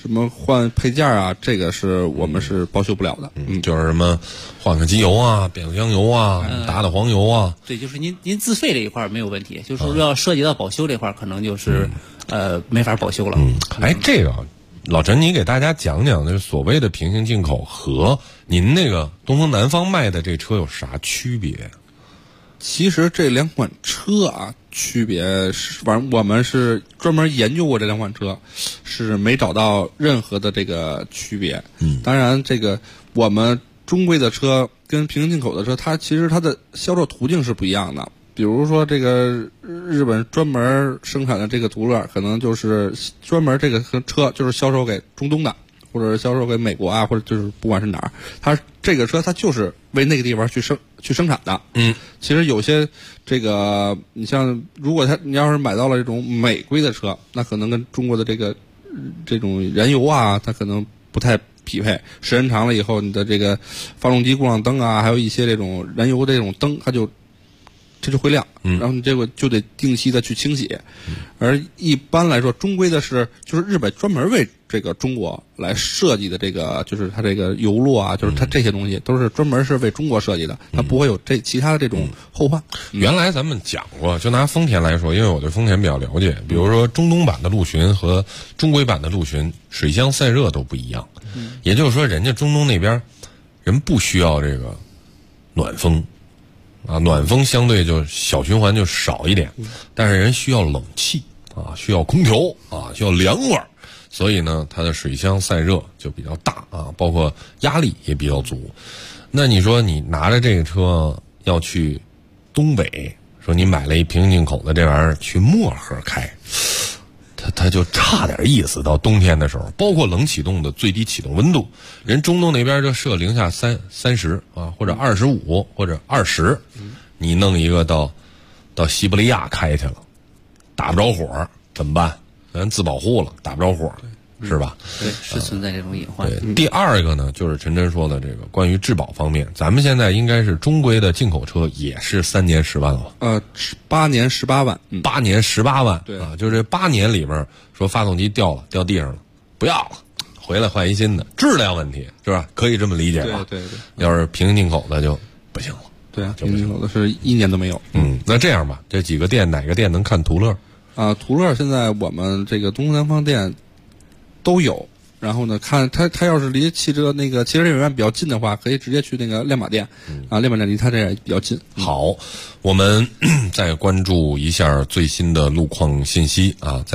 S4: 什么换配件啊，这个是我们是报修不了的。
S9: 就是什么换个机油啊、变速箱油啊、打黄油啊。
S6: 对，就是您自费这一块没有问题，就是说要涉及到保修这块，可能就是没法保修了。
S9: 这个老陈，你给大家讲讲，就是所谓的平行进口和您那个东风南方卖的这车有啥区别？
S4: 其实这两款车啊，区别是，反正我们是专门研究过这两款车，是没找到任何的这个区别。当然这个我们中规的车跟平行进口的车，它其实它的销售途径是不一样的。比如说这个日本专门生产的这个途乐，可能就是专门这个车就是销售给中东的，或者销售给美国啊，或者就是不管是哪儿，它这个车它就是为那个地方去生产的。其实有些这个你像，如果你要是买到了这种美规的车，那可能跟中国的这种燃油啊，它可能不太匹配。时间长了以后，你的这个发动机故障灯啊，还有一些这种燃油这种灯，这就会亮，然后你这个就得定期的去清洗。而一般来说，中规的就是日本专门为这个中国来设计的，这个就是它这个油路啊，就是它这些东西都是专门是为中国设计的，它不会有其他的这种后患。
S9: 原来咱们讲过，就拿丰田来说，因为我对丰田比较了解，比如说中东版的陆巡和中规版的陆巡水箱散热都不一样。也就是说，人家中东那边人不需要这个暖风。暖风相对就小循环就少一点，但是人需要冷气啊，需要空调啊，需要凉快，所以呢，它的水箱散热就比较大啊，包括压力也比较足。那你说你拿着这个车要去东北，说你买了一平行进口的这玩意儿去漠河开，它就差点意思。到冬天的时候，包括冷启动的最低启动温度，人中东那边就设零下30啊，或者25或者20，你弄一个到西伯利亚开去了，打不着火怎么办？咱自保护了，打不着火，是吧？
S6: 对，是存在这种隐患。
S9: 第二个呢，就是陈真说的这个关于质保方面，咱们现在应该是中规的进口车也是3年10万了。
S4: 8年18万
S9: ，8年18万。
S4: 对
S9: 啊，就是这8年里边说发动机掉地上了，不要了，回来换一新的，质量问题是吧？可以这么理解吧？
S4: 对。
S9: 要是平行进口的就不行了。
S4: 对啊，平行进口的是1年都没有。
S9: 那这样吧，这几个店哪个店能看途乐？
S4: 途乐现在我们这个东风南方店都有。然后呢，看他要是离汽车那个汽车电影院比较近的话，可以直接去那个亮马店。亮马店离他这也比较近。
S9: 好，我们再关注一下最新的路况信息啊！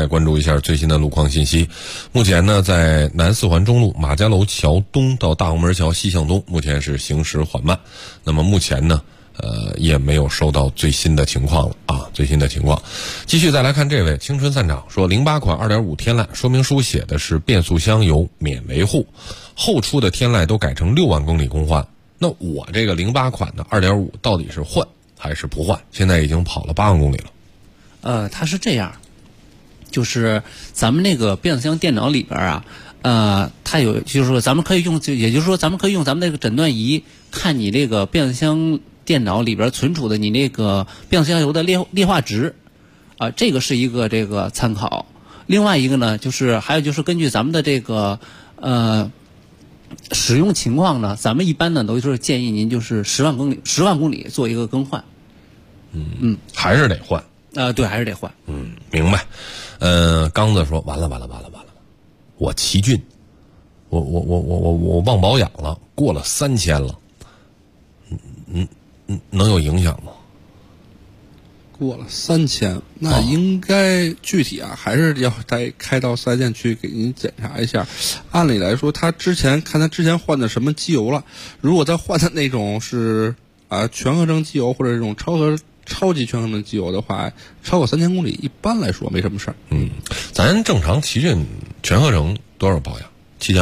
S9: 目前呢，在南四环中路马家楼桥东到大红门桥西向东，目前是行驶缓慢。那么目前呢，也没有收到最新的情况了啊！继续再来看这位青春散场说，08款2.5天籁说明书写的是变速箱油免维护，后出的天籁都改成6万公里更换。那我这个08款的2.5到底是换还是不换？现在已经跑了8万公里了。
S6: 它是这样，就是咱们那个变速箱电脑里边啊，它有，就是说咱们可以用，也就是说咱们可以用咱们那个诊断仪看你这个变速箱电脑里边存储的你那个变速箱油的劣化值，这个是一个这个参考。另外一个呢，还有就是根据咱们的这个使用情况呢，咱们一般呢都是建议您就是10万公里做一个更换。
S9: 还是得换。
S6: 对，还是得换。
S9: 明白。刚子说完了，我奇骏，我忘保养了，过了3000了。能有影响吗？
S4: 过了3000，那应该具体还是要再开到4S店去给您检查一下。按理来说，他之前换的什么机油了？如果他换的那种是全合成机油或者这种超级全合成机油的话，超过3000公里一般来说没什么事儿。
S9: 咱正常奇骏全合成多少保养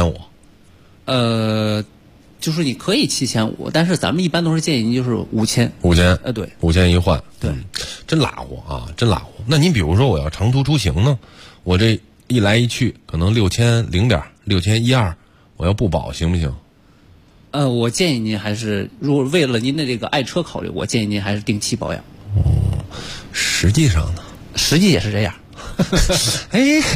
S9: ？7500。
S6: 就是你可以7500，但是咱们一般都是建议您就是5000。对
S9: ，5000一换。
S6: 对，
S9: 真拉乎啊，真拉乎。那你比如说我要长途出行呢，我这一来一去可能6000，我要不保行不行？
S6: 我建议您还是，如果为了您的这个爱车考虑，我建议您还是定期保养。
S9: 实际上呢？
S6: 实际也是这样。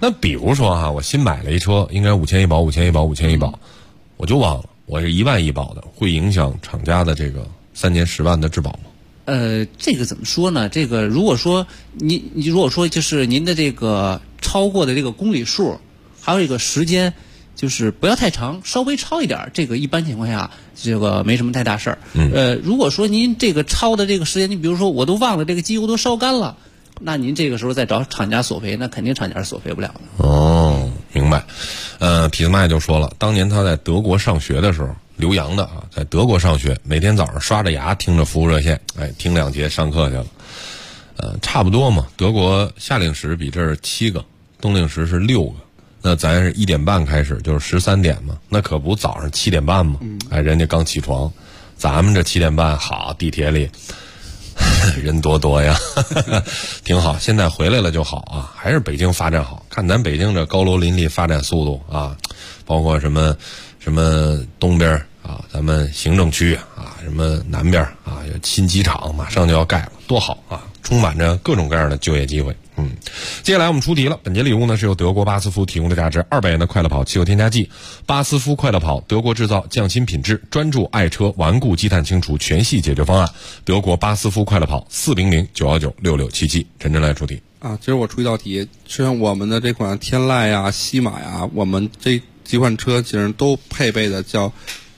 S9: 那比如说哈，我新买了一车，应该5000一保，5000一保，5000一保，我就忘了，我是1万一保的，会影响厂家的这个3年10万的质保吗？
S6: 这个怎么说呢？这个如果说你如果说就是您的这个超过的这个公里数，还有这个时间，就是不要太长，稍微超一点，这个一般情况下这个没什么太大事儿。如果说您这个超的这个时间，你比如说我都忘了这个机油都烧干了，那您这个时候再找厂家索赔，那肯定厂家是索赔不了的。
S9: 哦，明白。痞子麦就说了，当年他在德国上学的时候，留洋的啊，在德国上学，每天早上刷着牙听着服务热线，听2节上课去了。差不多嘛，德国夏令时比这儿7个，冬令时是6个。那咱是1点半开始，就是13点嘛，那可不早上7点半嘛。人家刚起床，咱们这7点半好，地铁里人多呀，挺好。现在回来了就好啊，还是北京发展好。看咱北京这高楼林立发展速度啊，包括什么东边啊，咱们行政区啊，什么南边啊，有新机场马上就要盖了，多好啊！充满着各种各样的就业机会。接下来我们出题了。本节礼物呢是由德国巴斯夫提供的价值200元的快乐跑汽油添加剂。巴斯夫快乐跑，德国制造，降薪品质，专注爱车，顽固积碳清除全系解决方案。德国巴斯夫快乐跑，400-919-6677。陈真来出题
S4: 啊。其实我出一道题，实际上我们的这款天籁呀、西马呀，我们这几款车其实都配备的叫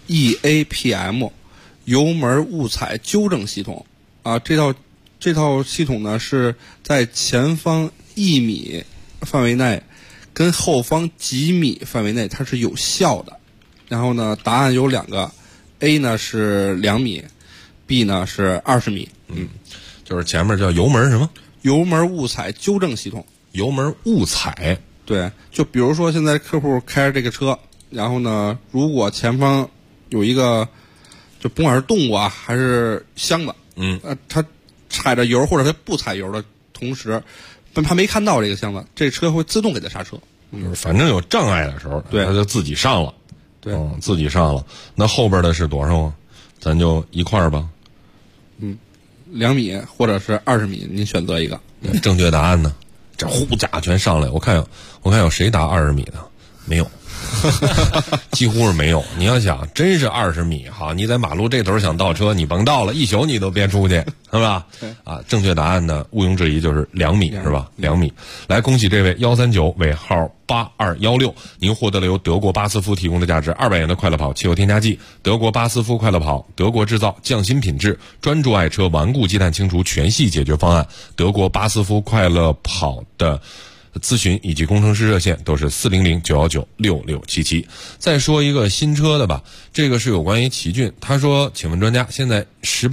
S4: EAPM 油门误踩纠正系统啊。这套系统呢是在前方1米范围内跟后方几米范围内它是有效的。然后呢，答案有2个 ，A 呢是2米 ，B 呢是20米。
S9: 就是前面叫油门什么？
S4: 油门误踩纠正系统。
S9: 油门误踩。
S4: 对，就比如说现在客户开着这个车，然后呢，如果前方有一个，就不管是动物啊还是箱子，他踩着油或者他不踩油的同时，他没看到这个箱子，这车会自动给他刹车。
S9: 就是反正有障碍的时候，
S4: 对，
S9: 他就自己上了。
S4: 对，
S9: 自己上了。那后边的是多少啊？咱就一块儿吧。
S4: 2米或者是20米，您选择一个。
S9: 正确答案呢？这呼家全上来，我看有谁答20米的？没有。几乎是没有。你要想真是20米，好，你在马路这头想倒车，你甭倒了，一宿你都别出去，是吧？啊，正确答案呢，毋庸置疑就是2米，是吧？2米。来，恭喜这位139尾号8216，您获得了由德国巴斯夫提供的价值200元的快乐跑汽油添加剂。德国巴斯夫快乐跑，德国制造，降薪品质，专注爱车，顽固积碳清除全系解决方案。德国巴斯夫快乐跑的咨询以及工程师热线都是400-919-6677。再说一个新车的吧，这个是有关于奇骏。他说，请问专家，现在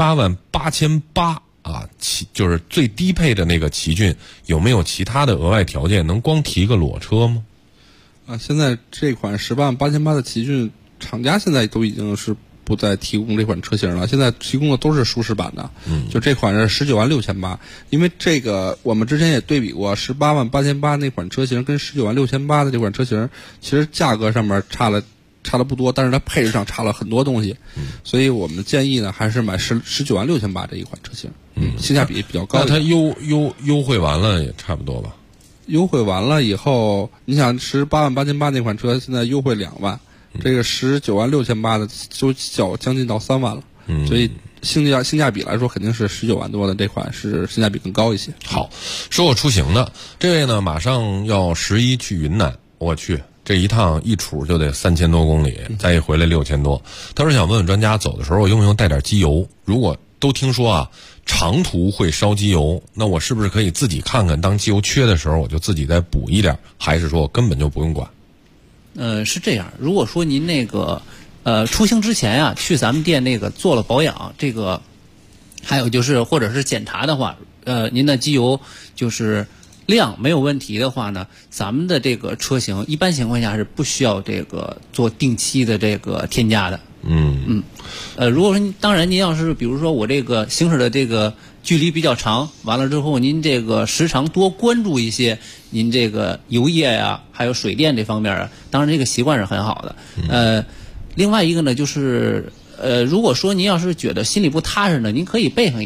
S9: 188800啊，就是最低配的那个奇骏，有没有其他的额外条件，能光提个裸车吗？
S4: 现在这款188800的奇骏，厂家现在都已经是不再提供这款车型了，现在提供的都是舒适版的。就这款是196800，因为这个我们之前也对比过188800那款车型跟196800的这款车型，其实价格上面差了不多，但是它配置上差了很多东西。所以我们建议呢，还是买196800这一款车型，性价比比较高。
S9: 那它优惠完了也差不多吧？
S4: 优惠完了以后，你想188800那款车现在优惠2万。这个196800的就将近到3万了，所以性价比来说，肯定是19万多的这款是性价比更高一些。
S9: 好，说我出行的这位呢，马上要11去云南，我去这一趟一处就得3000多公里，再一回来6000多。他说想问问专家，走的时候我用不用带点机油？如果都听说啊长途会烧机油，那我是不是可以自己看看，当机油缺的时候我就自己再补一点，还是说我根本就不用管？
S6: 是这样，如果说您那个出行之前啊，去咱们店那个做了保养，这个还有就是或者是检查的话，您的机油就是量没有问题的话呢，咱们的这个车型一般情况下是不需要这个做定期的这个添加的。如果说当然您要是比如说我这个行驶的这个距离比较长，完了之后您这个时常多关注一些您这个油液呀还有水电这方面啊，当然这个习惯是很好的。另外一个呢就是如果说您要是觉得心里不踏实呢，您可以备上一点，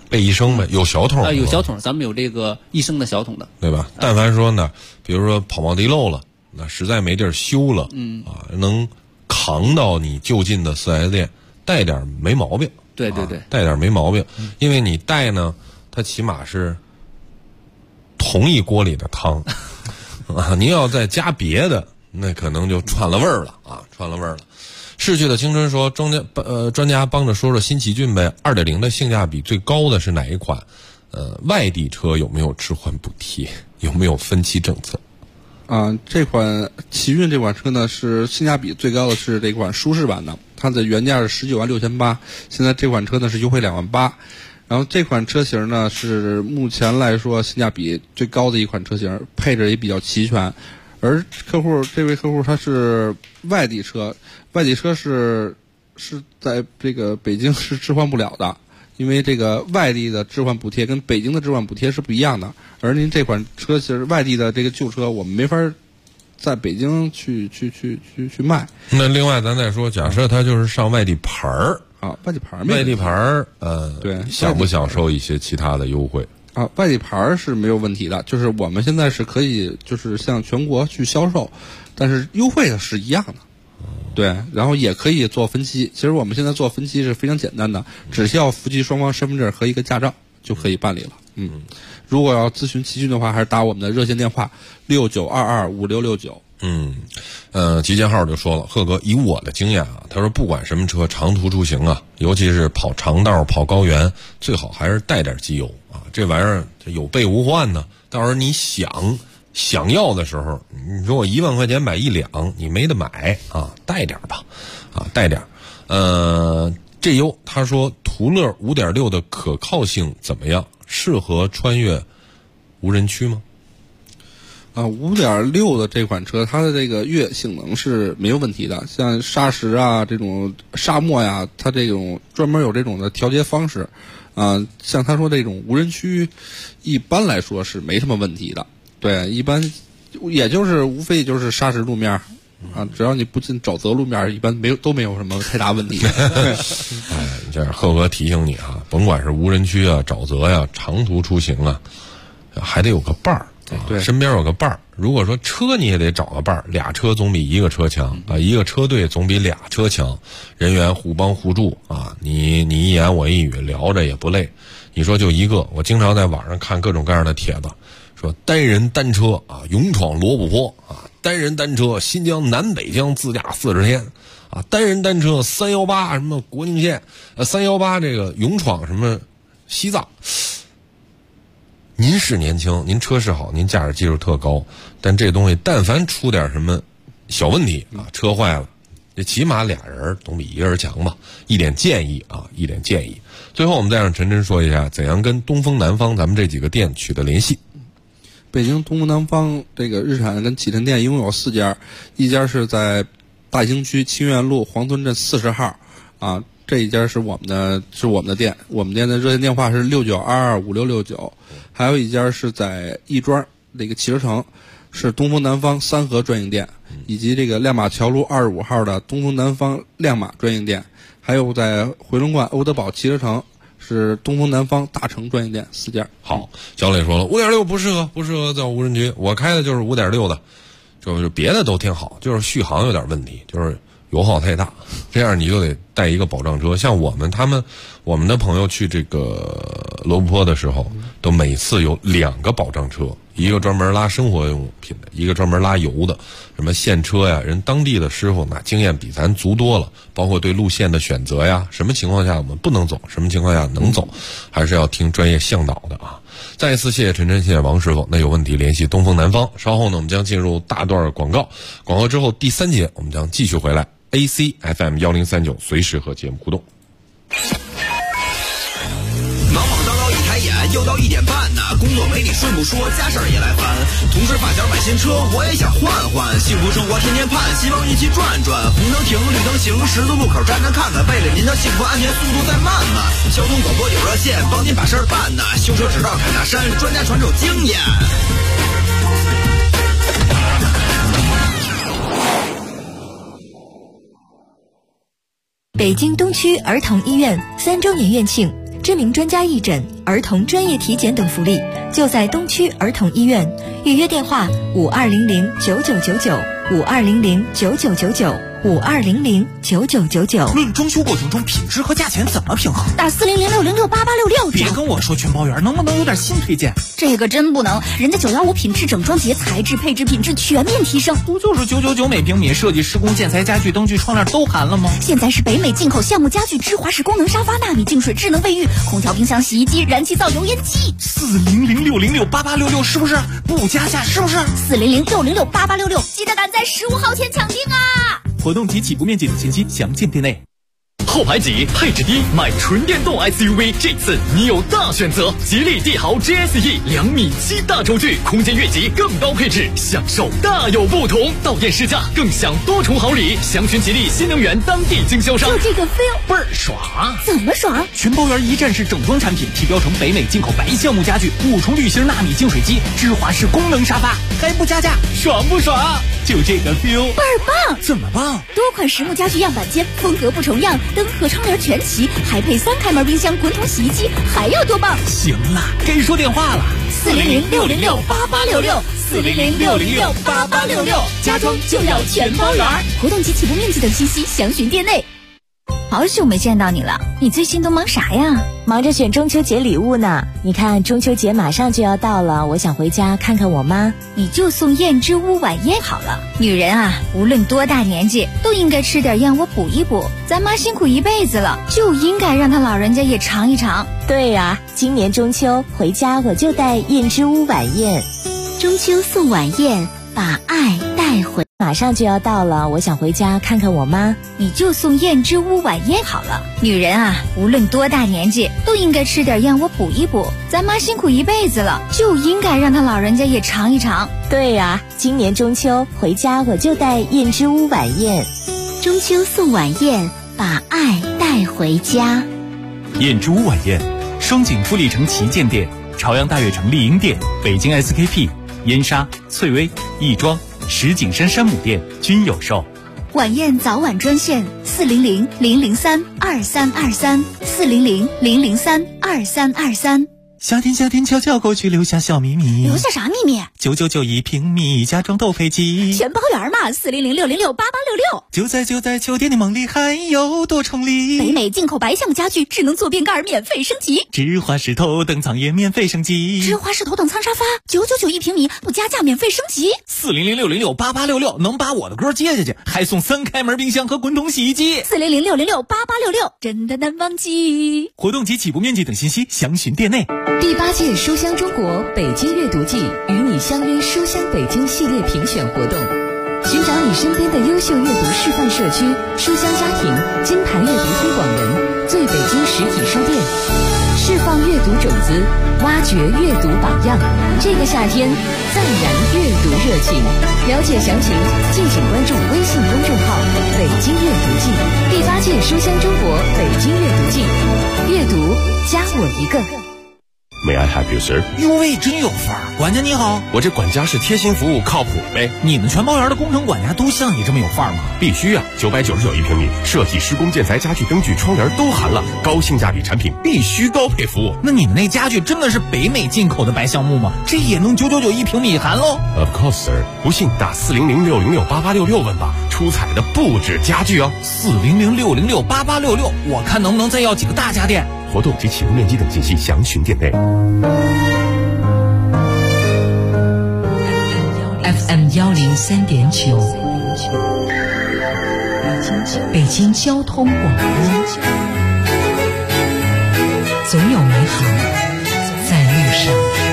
S9: 备一升呗，有小桶
S6: 有小桶，咱们有这个1升的小桶的，
S9: 对吧？但凡说呢，比如说跑冒地漏了，那实在没地儿修了，能扛到你就近的4S店，带点没毛病。
S6: 对，
S9: 带点没毛病，因为你带呢，它起码是同一锅里的汤啊，您要再加别的，那可能就串了味儿了啊，串了味儿了。逝去的青春说，专家帮着说说新奇骏呗，2.0的性价比最高的是哪一款？外地车有没有置换补贴？有没有分期政策？
S4: 这款奇骏这款车呢，是性价比最高的是这款舒适版的，它的原价是196800，现在这款车呢是优惠28000。然后这款车型呢是目前来说性价比最高的一款车型，配置也比较齐全。而这位客户他是外地车是在这个北京是置换不了的，因为这个外地的置换补贴跟北京的置换补贴是不一样的。而您这款车其实外地的这个旧车，我们没法在北京去卖。
S9: 那另外咱再说，假设他就是上外地牌儿
S4: 外地牌儿，对，
S9: 想不想受一些其他的优惠？
S4: 外地牌是没有问题的，就是我们现在是可以就是向全国去销售，但是优惠是一样的。对，然后也可以做分期。其实我们现在做分期是非常简单的，只需要夫妻双方身份证和一个驾照就可以办理了。如果要咨询奇骏的话，还是打我们的热线电话69225669。
S9: 集结号就说了，贺哥，以我的经验啊，他说不管什么车，长途出行啊，尤其是跑长道、跑高原，最好还是带点机油啊。这玩意儿有备无患呢。到时候你想要的时候，你说我1万块钱买1两，你没得买啊，带点吧，带点。这优他说途乐5.6的可靠性怎么样？适合穿越无人区吗
S4: ？5.6的这款车，它的这个越野性能是没有问题的。像沙石啊这种沙漠呀，它这种专门有这种的调节方式。像他说这种无人区，一般来说是没什么问题的。对，一般也就是无非就是沙石路面只要你不进沼泽路面，一般都没有什么太大问题。
S9: 这贺哥提醒你甭管是无人区啊、沼泽呀、长途出行啊，还得有个伴儿。
S4: 对，
S9: 身边有个伴儿。如果说车你也得找个伴儿，2车总比1个车强一个车队总比2车强，人员互帮互助你一言我一语聊着也不累。你说就一个，我经常在网上看各种各样的帖子，说单人单车勇闯罗布泊单人单车新疆南北疆自驾40天单人单车318什么国境线318这个勇闯什么西藏。您是年轻，您车是好，您驾驶技术特高，但这东西但凡出点什么小问题车坏了，这起码2人总比1人强吧。一点建议。最后我们再让陈真说一下怎样跟东风南方咱们这几个店取得联系。
S4: 北京东风南方这个日产跟启辰店一共有4家，一家是在大兴区清苑路黄屯镇40号这一家是我们的店，我们店的热线电话是69225669，还有一家是在亦庄那个汽车城，是东风南方3河专营店，以及这个亮马桥路25号的东风南方亮马专营店，还有在回龙观欧德堡汽车城是东风南方大成专营店4家。
S9: 好，小磊说了5.6不适合在无人区，我开的就是5.6的，就是别的都挺好，就是续航有点问题，就是油耗太大，这样你就得带一个保障车。像我们的朋友去这个罗布泊的时候，都每次有2个保障车，一个专门拉生活用品的，一个专门拉油的。什么现车呀，人当地的师傅那经验比咱足多了，包括对路线的选择呀，什么情况下我们不能走，什么情况下能走，还是要听专业向导的再一次谢谢陈真，谢谢王师傅。那有问题联系东风南方。稍后呢，我们将进入大段广告，广告之后第3节我们将继续回来。AC FM 1039，随时和节目互动。
S8: 忙忙叨叨一抬眼，又到1点半呢。工作没你顺不说，家事儿也来烦。同事发小买新车，我也想换换。幸福生活天天盼，希望一起转转。红灯停，绿灯行，十字路口站站看看。为了您的幸福安全，速度再慢慢。交通广播有热线，帮您把事儿办呐。修车指导侃大山，专家传授经验。
S5: 北京东区儿童医院3周年院庆，
S7: 知名专家义诊、儿童专业体检等福利，就在东区儿童医院。预约电话
S16: 52009999，52009999，52009999。论装修过程中品质和价钱怎么平衡？
S10: 打4006068866。
S16: 别跟我说全包圆，能不能有点新推荐？
S10: 这个真不能，人家915品质整装节，材质配置品质全面提升。
S16: 不就是999每平米，设计施工建材家具灯具窗帘都含了吗？
S10: 现在是北美进口橡木家具、芝华士功能沙发、纳米净水、智能卫浴、空调、冰箱、洗衣机、燃气灶、油烟机。
S16: 4006068866是不是？不加价是不是
S10: ？4006068866，记得赶在15号前抢订啊！
S16: 活动及起步面积等信息详见店内。
S11: 后排挤，配置低，买纯电动 SUV， 这次你有大选择。吉利帝豪 GSE 2.7米大轴距，空间越级，更高配置，享受大有不同。到店试驾，更享多重好礼。详询吉利新能源当地经销商。
S10: 就这个 feel
S16: 倍儿爽！
S10: 怎么爽？
S16: 全包圆一站式整装产品，提标成北美进口白橡木家具，5重滤芯纳米净水机，芝华士功能沙发，还不加价，爽不爽？就这个 feel
S10: 倍儿棒！
S16: 怎么棒？
S10: 多款实木家具样板间，风格不重样，灯和窗帘全齐，还配3开门冰箱、滚筒洗衣机，还要多棒？
S16: 行了，该说电话了。
S10: 4006068866，4006068866，家装就要全包圆。活动及起步面积等信息详询店内。好久没见到你了，你最近都忙啥呀？
S19: 忙着选中秋节礼物呢。你看中秋节马上就要到了，我想回家看看我妈。
S10: 你就送燕之屋晚宴好了。女人啊，无论多大年纪，都应该吃点燕窝补一补。咱妈辛苦一辈子了，就应该让她老人家也尝一尝。
S19: 对呀，今年中秋回家我就带燕之屋晚宴。
S14: 中秋送晚宴，把爱带回。
S19: 马上就要到了，我想回家看看我妈。
S10: 你就送燕之屋晚宴好了。女人啊，无论多大年纪，都应该吃点燕窝补一补。咱妈辛苦一辈子了，就应该让她老人家也尝一尝。
S19: 对呀，今年中秋回家我就带燕之屋晚宴。
S14: 中秋送晚宴，把爱带回家。
S13: 燕之屋晚宴，双井富力城旗舰店、朝阳大悦城丽婴店、北京 SKP、燕莎、翠微、亦庄、石景山山姆店均有售。
S10: 晚宴早晚专线400-003-2323，400-003-2323。
S16: 夏天悄悄过去，留下小秘密。
S10: 留下啥秘密
S16: ？999一平米，家装都配齐，
S10: 全包圆嘛。40006068866。
S16: 就在秋天的梦里，还有多重礼。
S10: 北美进口白橡木家具，智能坐便盖免费升级，
S16: 芝华士头等舱也免费升级，
S10: 芝华士头等舱沙发999一平米，不加价免费升级。
S16: 40006068866能把我的歌接下去，还送3开门冰箱和滚筒洗衣机。
S10: 40006068866，真的难忘记。
S16: 活动及起步面积等信息详询店内。
S2: 第8届书香中国北京阅读季与你相约书香北京系列评选活动，寻找你身边的优秀阅读示范社区、书香家庭、金牌阅读推广人、最北京实体书店，释放阅读种子，挖掘阅读榜样。这个夏天再燃阅读热情。了解详情，敬请关注微信公众号“北京阅读季”。第8届书香中国北京阅读季，阅读加我一个。
S20: May I help you, sir？
S16: 哟喂，真有范儿！管家你好，
S20: 我这管家是贴心服务，靠谱呗。
S16: 你们全包圆的工程管家都像你这么有范儿吗？
S20: 必须啊！999一平米，设计、施工、建材、家具、灯具、窗帘都含了，高性价比产品，必须高配服务。
S16: 那你们那家具真的是北美进口的白橡木吗？这也能999一平米含喽
S20: ？Of course, sir。不信打40006068866问吧，出彩的不止家具哦。
S16: 40006068866，我看能不能再要几个大家电。
S20: 活动及起步面积等信息详询店内。
S2: FM 103.9，北京交通广播，总有美好在路上。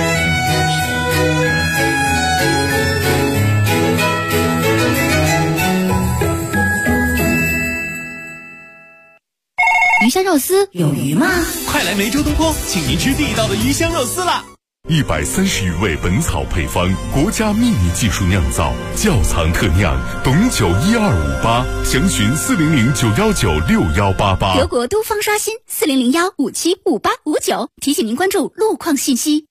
S10: 鱼香肉丝有鱼吗？
S16: 快来梅州东坡，请您吃地道的鱼香肉丝啦
S12: ！130余味本草配方，国家秘密技术酿造，窖藏特酿，董酒12588，详询40091961188。
S10: 德国都方刷新40015758559，提醒您关注路况信息。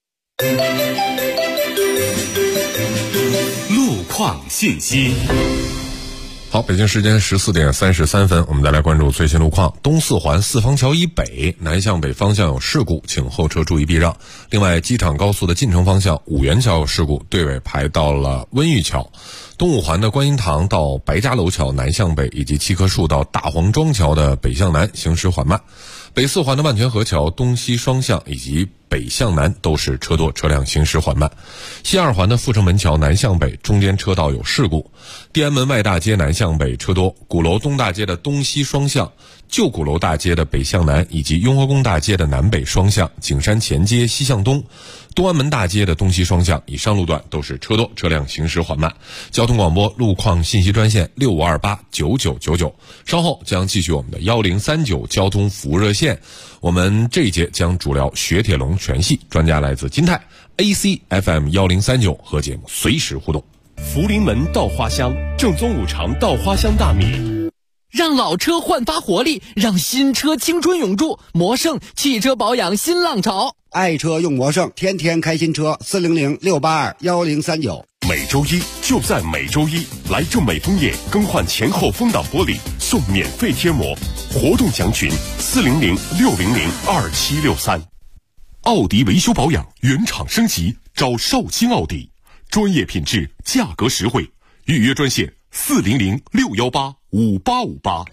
S1: 路况信息。
S9: 好，北京时间14点33分，我们再来关注最新路况。东四环四方桥以北南向北方向有事故，请后车注意避让。另外，机场高速的进城方向五元桥有事故，队尾排到了温榆桥。东五环的观音堂到白家楼桥南向北，以及七棵树到大黄庄桥的北向南行驶缓慢。北四环的万泉河桥东西双向以及北向南都是车多，车辆行驶缓慢。西二环的阜成门桥南向北中间车道有事故。地安门外大街南向北车多，鼓楼东大街的东西双向，旧鼓楼大街的北向南以及雍和宫大街的南北双向，景山前街西向东，东安门大街的东西双向以上路段都是车多，车辆行驶缓慢。交通广播路况信息专线65289999，稍后将继续我们的1039交通服务热线。我们这一节将主聊雪铁龙全系，专家来自金泰 ACFM 1039和节目随时互动。
S20: 福临门稻花香，正宗五常稻花香大米，
S16: 让老车焕发活力，让新车青春永驻。魔圣汽车保养新浪潮，
S3: 爱车用魔圣，天天开新车。400-682-1039。
S20: 每周一就在每周一，来正美枫叶更换前后风挡玻璃送免费贴膜，活动详询400-600-2763。奥迪维修保养原厂升级，找少卿奥迪，专业品质，价格实惠，预约专线400-618-5858。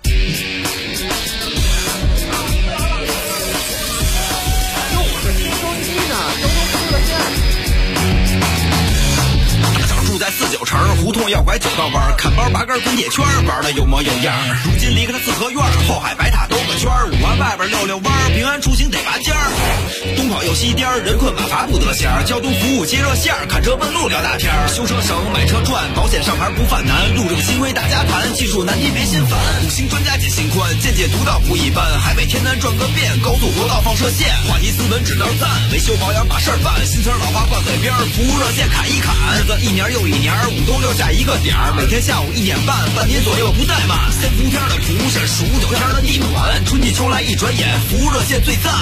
S8: 住在49城胡同要拐9道弯，看包拔根滚铁圈，玩的有模有样。如今离开了四合院，后海白塔兜个圈，5环外边溜溜弯，平安出行得拔尖儿。东跑右西颠，人困马乏不得闲。交通服务接热线，看车问路聊大天。修车省，买车赚，保险上牌不犯难。路这个新规大家谈，技术难题别心烦。五星专家解心宽，见解独到不一般。海北天南转个遍，高速国道放射线。话题斯文指道赞，维修保养把事儿办。新词老话挂嘴边，服务热线砍一砍。日子一年又一年，5冬6夏一个点儿，每天下午1点半，半年左右不怠慢。3伏天的蒲是数9天的地暖，春季秋来一转眼，服务热线最赞。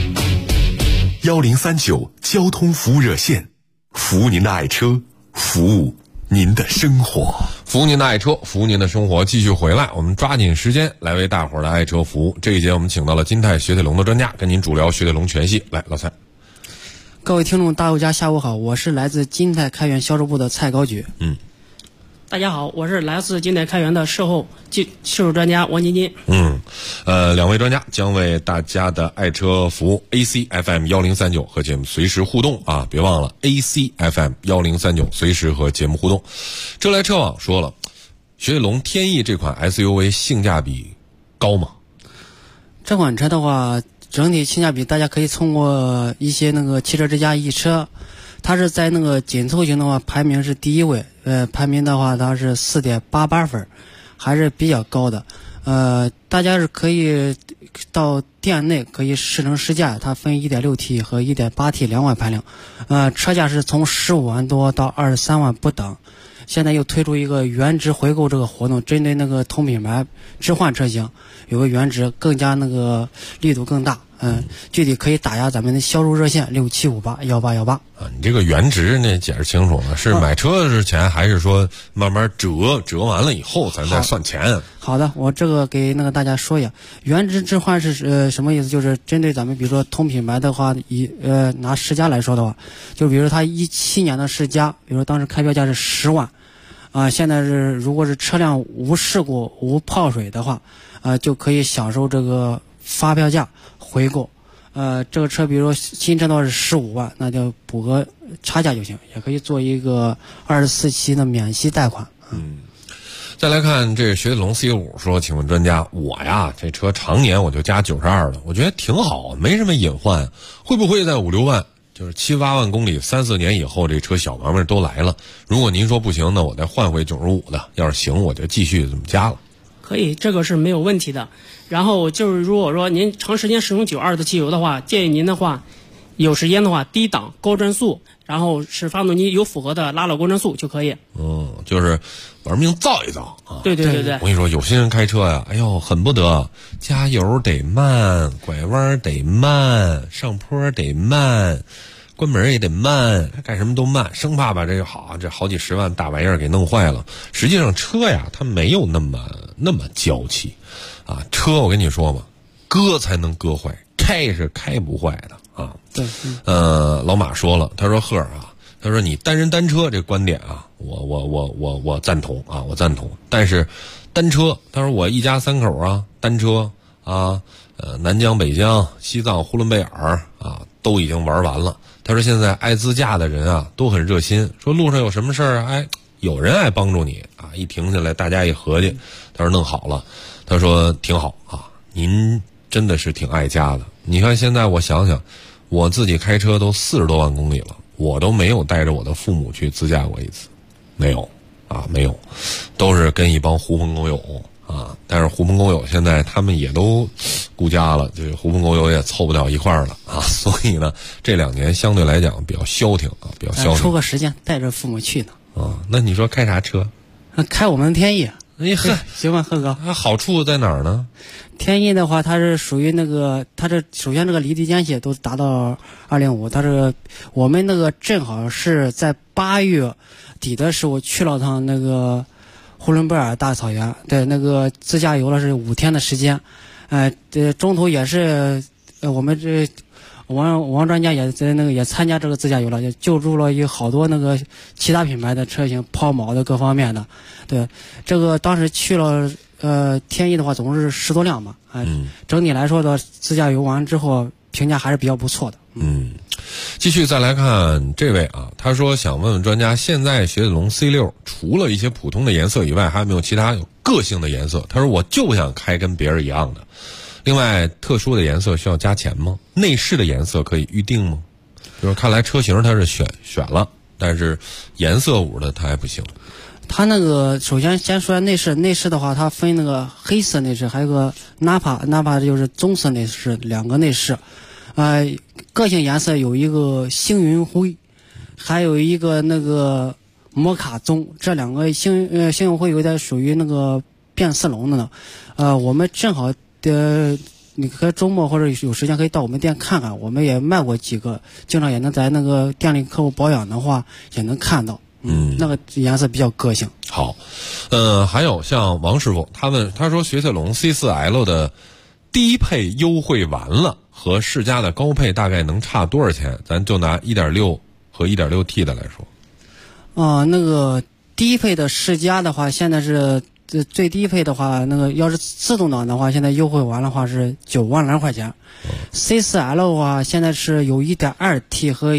S20: 1039交通服务热线，服务您的爱车，服务您的生活，
S9: 服务您的爱车，服务您的生活。继续回来，我们抓紧时间来为大伙儿的爱车服务。这一节我们请到了金泰雪铁龙的专家，跟您主聊雪铁龙全系。来，老蔡。
S15: 各位听众大家下午好，我是来自金泰开源销售部的蔡高举。
S17: 大家好，我是来自金泰开源的售后专家王晶晶。
S9: 两位专家将为大家的爱车服务。 ACFM 1039和节目随时互动啊，别忘了 ACFM 1039随时和节目互动。车来车往说了，雪铁龙天翼这款 SUV 性价比高吗？
S15: 这款车的话，整体性价比大家可以通过一些那个汽车之家一车，它是在那个紧凑型的话排名是第一位，排名的话它是4.88分，还是比较高的。大家是可以到店内可以试乘试驾，它分 1.6T 和 1.8T 两款排量，车价是从15万多到23万不等。现在又推出一个原值回购这个活动，针对那个同品牌置换车型有个原值，更加那个力度更大。具体可以打压咱们的销售热线67581818。
S9: 你这个原值那解释清楚了，是买车之前还是说慢慢折完了以后咱再算钱？
S15: 好的，我这个给那个大家说一下，原值置换是什么意思？就是针对咱们比如说同品牌的话，拿世嘉来说的话，就比如说它17年的世嘉，比如说当时开标价是10万。现在是如果是车辆无事故无泡水的话，就可以享受这个发票价回购。这个车比如说新车的话是15万，那就补个差价就行，也可以做一个24期的免息贷款。
S9: 再来看这雪铁龙 C5 说，请问专家，我呀这车常年我就加92了，我觉得挺好，没什么隐患，会不会在5、6万就是7、8万公里3、4年以后，这车小毛病都来了？如果您说不行，那我再换回95的，要是行我就继续这么加了。
S17: 可以，这个是没有问题的。然后就是如果说您长时间使用92的汽油的话，建议您的话有时间的话低档高转速，然后是发动机有符合的拉了高转速就可以。
S9: 就是玩命造一造啊！
S17: 对。
S9: 我跟你说，有些人开车呀，哎呦，恨不得加油得慢，拐弯得慢，上坡得慢， 关门也得慢，干什么都慢，生怕把这好几十万大玩意儿给弄坏了。实际上车呀，它没有那么娇气啊。车我跟你说嘛，割才能割坏，开是开不坏的啊。
S15: 对，
S9: 老马说了，他说贺啊，他说你单人单车这观点啊，我赞同啊，我赞同。但是单车，他说我一家3口啊，单车啊，南疆、北疆、西藏、呼伦贝尔啊，都已经玩完了。他说现在爱自驾的人啊都很热心，说路上有什么事儿啊，有人爱帮助你啊，一停下来大家一合计，他说弄好了，他说挺好啊，您真的是挺爱家的。你看现在我想想，我自己开车都40多万公里了，我都没有带着我的父母去自驾过一次，没有啊，没有，都是跟一帮狐朋狗友啊。但是狐朋狗友现在他们也都顾家了，这狐朋狗友也凑不到一块儿了啊。所以呢，这2年相对来讲比较消停啊，比较消停。
S15: 抽个时间带着父母去呢。
S9: 啊，那你说开啥车？
S15: 开我们的天翼。
S9: 哎呵，
S15: 行吧，贺哥。
S9: 它好处在哪儿呢？
S15: 天翼的话，它是属于那个，它这首先这个离地间隙都达到205，它这个我们那个正好是在8月底的时候去了趟那个呼伦贝尔大草原，对，那个自驾游了是5天的时间，中途也是我们这王专家也在那个也参加这个自驾游了，也救助了有好多那个其他品牌的车型抛锚的各方面的，对，这个当时去了天翼的话总共是10多辆嘛，整体来说的自驾游完之后评价还是比较不错的。
S9: 继续再来看这位啊，他说想问问专家，现在雪铁龙 C6 除了一些普通的颜色以外，还有没有其他有个性的颜色？他说我就想开跟别人一样的。另外，特殊的颜色需要加钱吗？内饰的颜色可以预定吗？就是看来车型它是选了，但是颜色五的它还不行。
S15: 它那个首先先说内饰的话，它分那个黑色内饰，还有个纳帕就是棕色内饰，2个内饰。个性颜色有一个星云灰，还有一个那个摩卡棕，这2个星云灰有点属于那个变色龙的呢。我们正好你可以周末或者有时间可以到我们店看看，我们也卖过几个，经常也能在那个店里客户保养的话也能看到。那个颜色比较个性。
S9: 好，还有像王师傅，他说雪铁龙 C4L 的低配优惠完了，和世嘉的高配大概能差多少钱？咱就拿 1.6 和 1.6T 的来说。
S15: 那个低配的世嘉的话，现在是最低配的话，那个要是自动挡的话，现在优惠完的话是9万来块钱。C4L 的话，现在是有 1.2T 和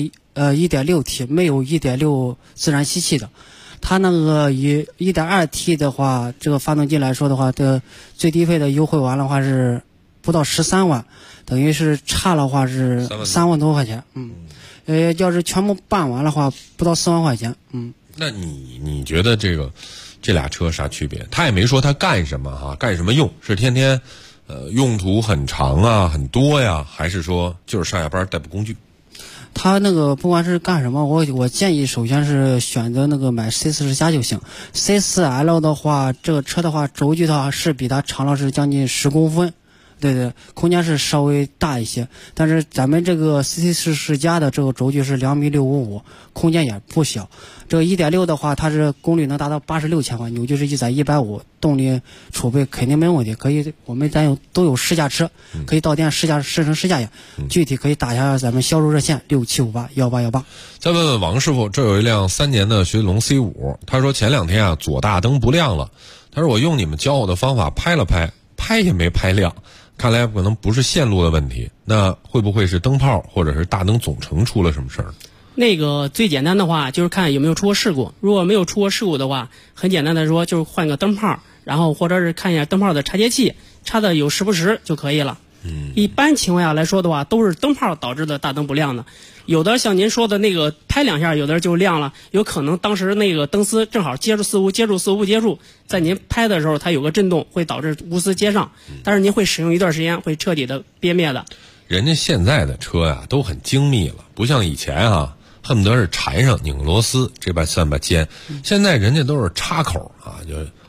S15: 1.6T， 没有 1.6 自然吸气的。它那个以 1.2T 的话，这个发动机来说的话，的最低配的优惠完的话是不到13万，等于是差的话是3万多块钱。要是全部办完的话，不到4万块钱。
S9: 那你觉得这俩车啥区别？他也没说他干什么哈，干什么用？是天天用途很长啊，很多呀，还是说就是上下班代步工具？
S15: 他那个不管是干什么，我建议首先是选择那个买 C4世嘉就行。C4L 的话，这个车的话轴距的话是比它长了是将近10公分，对，空间是稍微大一些。但是咱们这个 C4世嘉的这个轴距是2.655米，空间也不小。这个 1.6 的话，它是功率能达到86千瓦，扭矩是1载150，动力储备肯定没问题。可以，咱都有试驾车，可以到店试乘试驾一下。具体可以打一下咱们销售热线67581818。
S9: 再问问王师傅，这有一辆3年的雪铁龙 C5，他说前2天啊左大灯不亮了，他说我用你们教我的方法拍了拍也没拍亮，看来可能不是线路的问题，那会不会是灯泡或者是大灯总成出了什么事儿？
S17: 那个最简单的话就是看有没有出过事故，如果没有出过事故的话，很简单的说就是换个灯泡，然后或者是看一下灯泡的插接器插的有10不10就可以了。一般情况下来说的话，都是灯泡导致的大灯不亮的。有的像您说的那个拍2下，有的就亮了，有可能当时那个灯丝正好接触似乎不接触，在您拍的时候它有个震动，会导致钨丝接上，但是您会使用一段时间会彻底的憋灭的。
S9: 人家现在的车呀都很精密了，不像以前啊恨不得是缠上拧螺丝这把算把尖，现在人家都是插口啊，就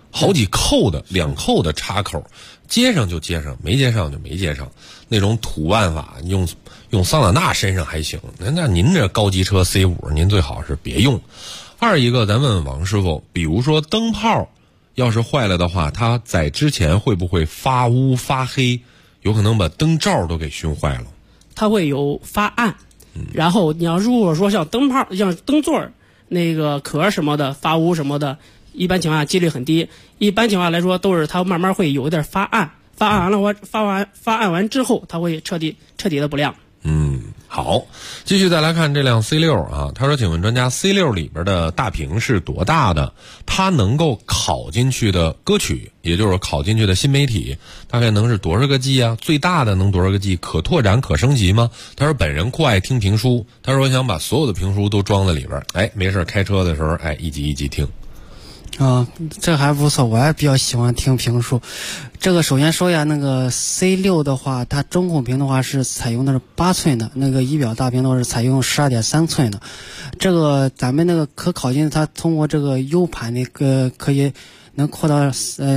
S9: 好几扣的2扣的插口，接上就接上，没接上就没接上，那种土办法用桑塔纳身上还行，那您这高级车 C5 您最好是别用。二一个咱问问王师傅，比如说灯泡要是坏了的话，它在之前会不会发乌发黑，有可能把灯罩都给熏坏了？
S17: 它会有发暗，然后你要如果说像灯泡像灯座那个壳什么的发乌什么的，一般情况下几率很低，一般情况下来说都是它慢慢会有一点发暗，发暗完之后它会彻底的不亮。
S9: 好，继续再来看这辆 C6 啊，他说请问专家 C6 里边的大屏是多大的？它能够拷进去的歌曲，也就是拷进去的新媒体大概能是多少个 G 啊？最大的能多少个 G？ 可拓展可升级吗？他说本人酷爱听评书，他说我想把所有的评书都装在里边，没事开车的时候一集一集听。
S15: 这还不错，我还比较喜欢听评书。这个首先说一下，那个 C6 的话，它中控屏的话是采用的是8寸的，那个仪表大屏的话是采用12.3寸的。这个咱们那个可拷进，它通过这个 U 盘那个可以能扩到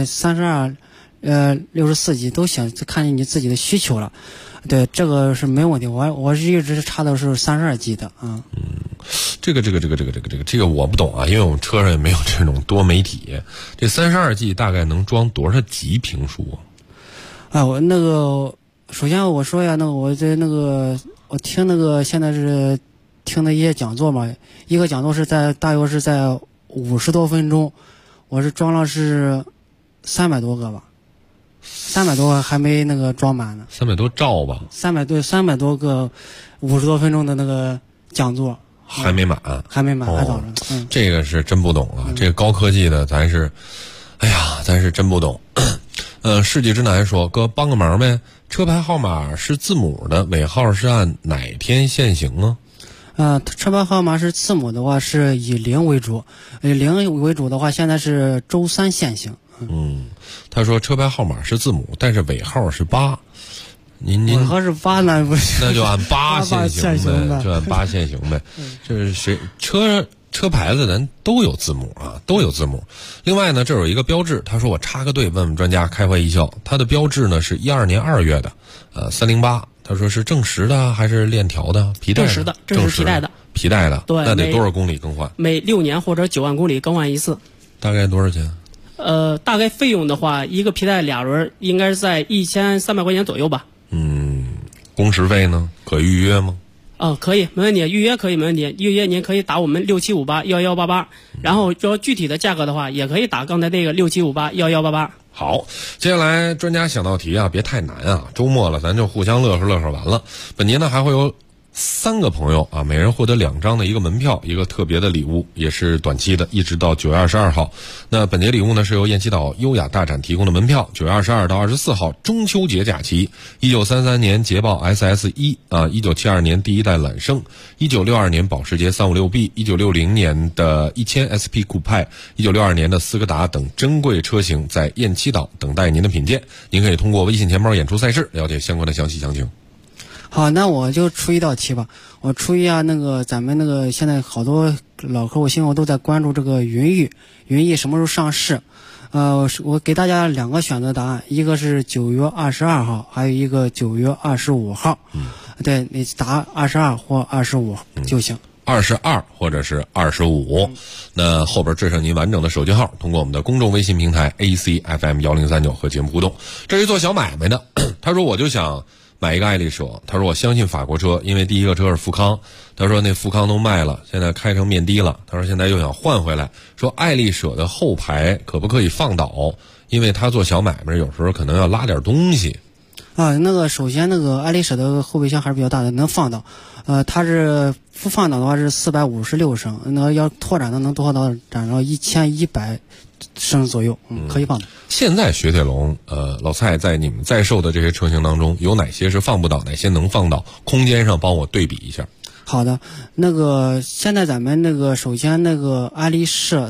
S15: 32、64 G 都行，就看你自己的需求了。对，这个是没问题。我是一直插的是32 G 的啊。
S9: 这个我不懂啊，因为我们车上也没有这种多媒体。这32 G 大概能装多少集评书啊？
S15: 我那个首先我说一下，我听现在是听的一些讲座嘛，一个讲座是大约是在50多分钟，我是装了是300多个吧。300多个还没那个装满呢
S9: ，300多兆吧
S15: ，300多个50多分钟的那个讲座
S9: 还没满，
S15: 还早着。
S9: 这个是真不懂啊，这个高科技的咱是真不懂。世纪之南说哥帮个忙呗，车牌号码是字母的，尾号是按哪天限行啊？
S15: 车牌号码是字母的话是以0为主，0为主的话现在是周3限行。
S9: 他说车牌号码是字母，但是尾号是8，您
S15: 尾号是8呢，不是？
S9: 那就按8限行呗，就按8限行呗。这是车牌子咱都有字母啊，都有字母。另外呢，这有一个标志，他说我插个队问问专家，开怀一笑。他的标志呢是12年2月的，308。他说是正时的还是链条的？皮带的？
S17: 正时皮带的。
S9: 皮带的。
S17: 对。
S9: 那得多少公里更换？
S17: 每6年或者9万公里更换一次。
S9: 大概多少钱？
S17: 大概费用的话，一个皮带2轮应该是在1300块钱左右吧。
S9: 工时费呢？可预约吗？
S17: 可以，没问题，预约可以没问题，预约您可以打我们67581188，然后说具体的价格的话，也可以打刚才那个67581188。
S9: 好，接下来专家想道题啊，别太难啊，周末了，咱就互相乐呵完了。本节呢还会有3个朋友啊，每人获得2张的一个门票，一个特别的礼物，也是短期的，一直到9月22号。那本节礼物呢是由雁栖岛优雅大展提供的门票，9月22到24号中秋节假期，1933年捷豹 SS1 啊，1972年第1代揽胜，1962年保时捷 356B，1960年的1000 SP 酷派，1962年的斯柯达等珍贵车型在雁栖岛等待您的品鉴。您可以通过微信钱包演出赛事了解相关的详细详情。
S15: 好，那我就出一道题吧。我出一下咱们现在好多老客户新客都在关注这个云逸什么时候上市？我给大家2个选择答案，一个是9月22号，还有一个9月25号。对，你答22或25就行。
S9: 22或者是25，那后边缀上您完整的手机号，通过我们的公众微信平台 ACFM1039和节目互动。这是做小买卖的，他说我就想买一个爱丽舍，他说我相信法国车，因为第一个车是富康，他说那富康都卖了，现在开成面的了，他说现在又想换回来，说爱丽舍的后排可不可以放倒，因为他做小买卖有时候可能要拉点东西
S15: 首先爱丽舍的后备箱还是比较大的，能放倒。它是不放倒的话是456升，要拓展的能拓展到1100升左右，可以放倒。
S9: 现在雪铁龙老蔡在你们在售的这些车型当中，有哪些是放不倒，哪些能放倒？空间上帮我对比一下。
S15: 好的，现在咱们首先爱丽舍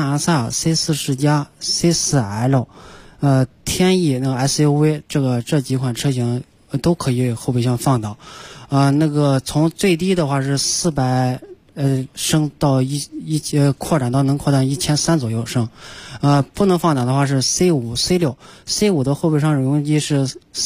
S15: C3SR、C4世嘉、C4L，天翼SUV 这几款车型都可以后备箱放倒。从最低的话是460 升到扩展到能扩展1300左右升，不能放胆的话是 C5、C6，C5 的后备上容积是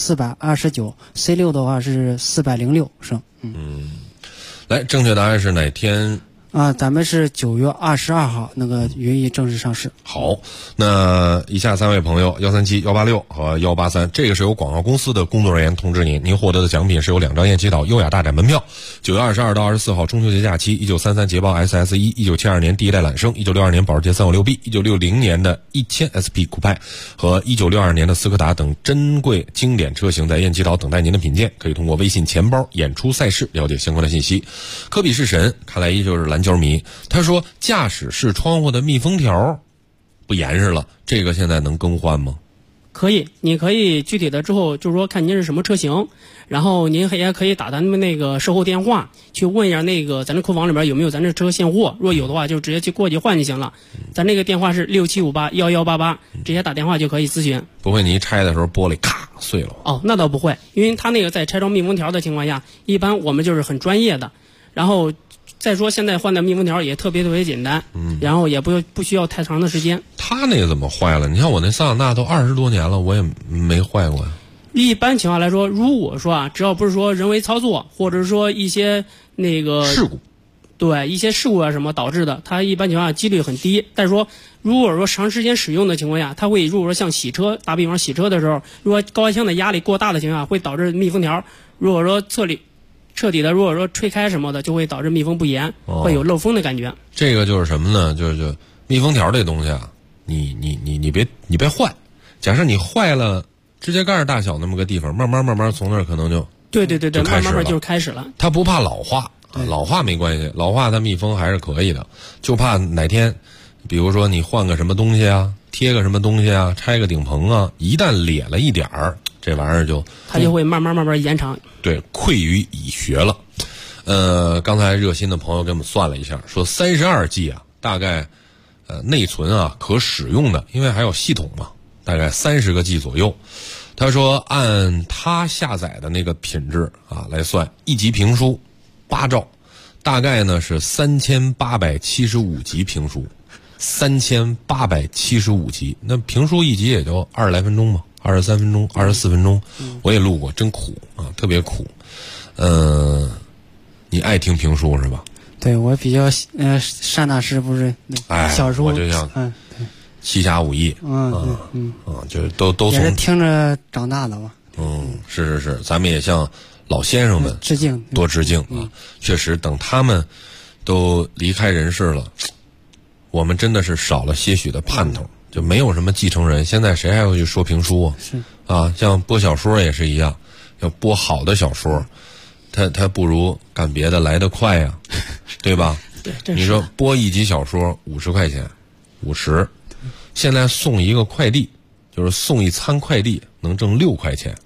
S15: 429，C6 的话是406升。
S9: 来，正确答案是哪天？
S15: 咱们是9月22号那个云翼正式上市。
S9: 好，那以下3位朋友137、186和183，这个是由广告公司的工作人员通知您获得的奖品是有2张雁栖岛优雅大展门票。9月22到24号中秋节假期，1933捷豹 SS1，1972年第一代揽胜，1962年保时捷 356B，1960年的1000 SP 酷派和1962年的斯柯达等珍贵经典车型在雁栖岛等待您的品鉴。可以通过微信钱包演出赛事了解相关的信息。科比是神，看来依旧是篮球迷。他说驾驶室窗户的密封条不严实了，这个现在能更换吗？
S17: 可以，你可以具体的之后就是说看您是什么车型，然后您也可以打咱们那个售后电话去问一下那个咱这库房里边有没有咱这车现货，若有的话就直接去过去换就行了。咱这个电话是67581188，直接打电话就可以咨询。
S9: 不会你一拆的时候玻璃咔碎了？
S17: 哦，那倒不会，因为他那个在拆装密封条的情况下，一般我们就是很专业的，然后再说现在换的密封条也特别简单，然后也不需要太长的时间。
S9: 他那个怎么坏了？你看我那桑塔纳都20多年了，我也没坏过呀。
S17: 一般情况来说，如果说只要不是说人为操作，或者是说一些那个
S9: 事故，
S17: 对一些事故什么导致的，它一般情况下几率很低。但是说如果说长时间使用的情况下，它会如果说像洗车，打比方洗车的时候，如果高压箱的压力过大的情况下，会导致密封条如果说彻底的如果说吹开什么的，就会导致密封不严，会有漏风的感觉。
S9: 这个就是什么呢？就密封条这东西啊，你别坏。假设你坏了指甲盖大小那么个地方，慢慢从那儿可能就
S17: 对，慢慢就
S9: 开
S17: 始了。
S9: 它不怕老化，老化没关系，老化它密封还是可以的，就怕哪天，比如说你换个什么东西啊，贴个什么东西啊，拆个顶棚啊，一旦裂了一点儿，这玩意儿
S17: 它就会慢慢延长。
S9: 对，溃于蚁穴了。刚才热心的朋友给我们算了一下，说32 G 啊，大概内存啊可使用的，因为还有系统嘛，大概30个 G 左右。他说按他下载的那个品质啊来算，1级评书8兆，大概呢是3875集评书，3875集，那评书1集也就20来分钟嘛，23分钟、24分钟，我也录过，真苦啊，特别苦。你爱听评书是吧？
S15: 对，我比较单大师不是小时候，
S9: 我就像七侠五义，就是都从
S15: 也是听着长大的吧。
S9: 是，咱们也向老先生们
S15: 致敬，
S9: 多致敬啊！确实，等他们都离开人世了，我们真的是少了些许的盼头，就没有什么继承人。现在谁还会去说评书啊？
S15: 是
S9: 啊，像播小说也是一样，要播好的小说，它不如干别的来得快呀，对吧？
S17: 对，
S9: 你说播1集小说50块钱，50。现在送一个快递，就是送一餐快递，能挣6块钱。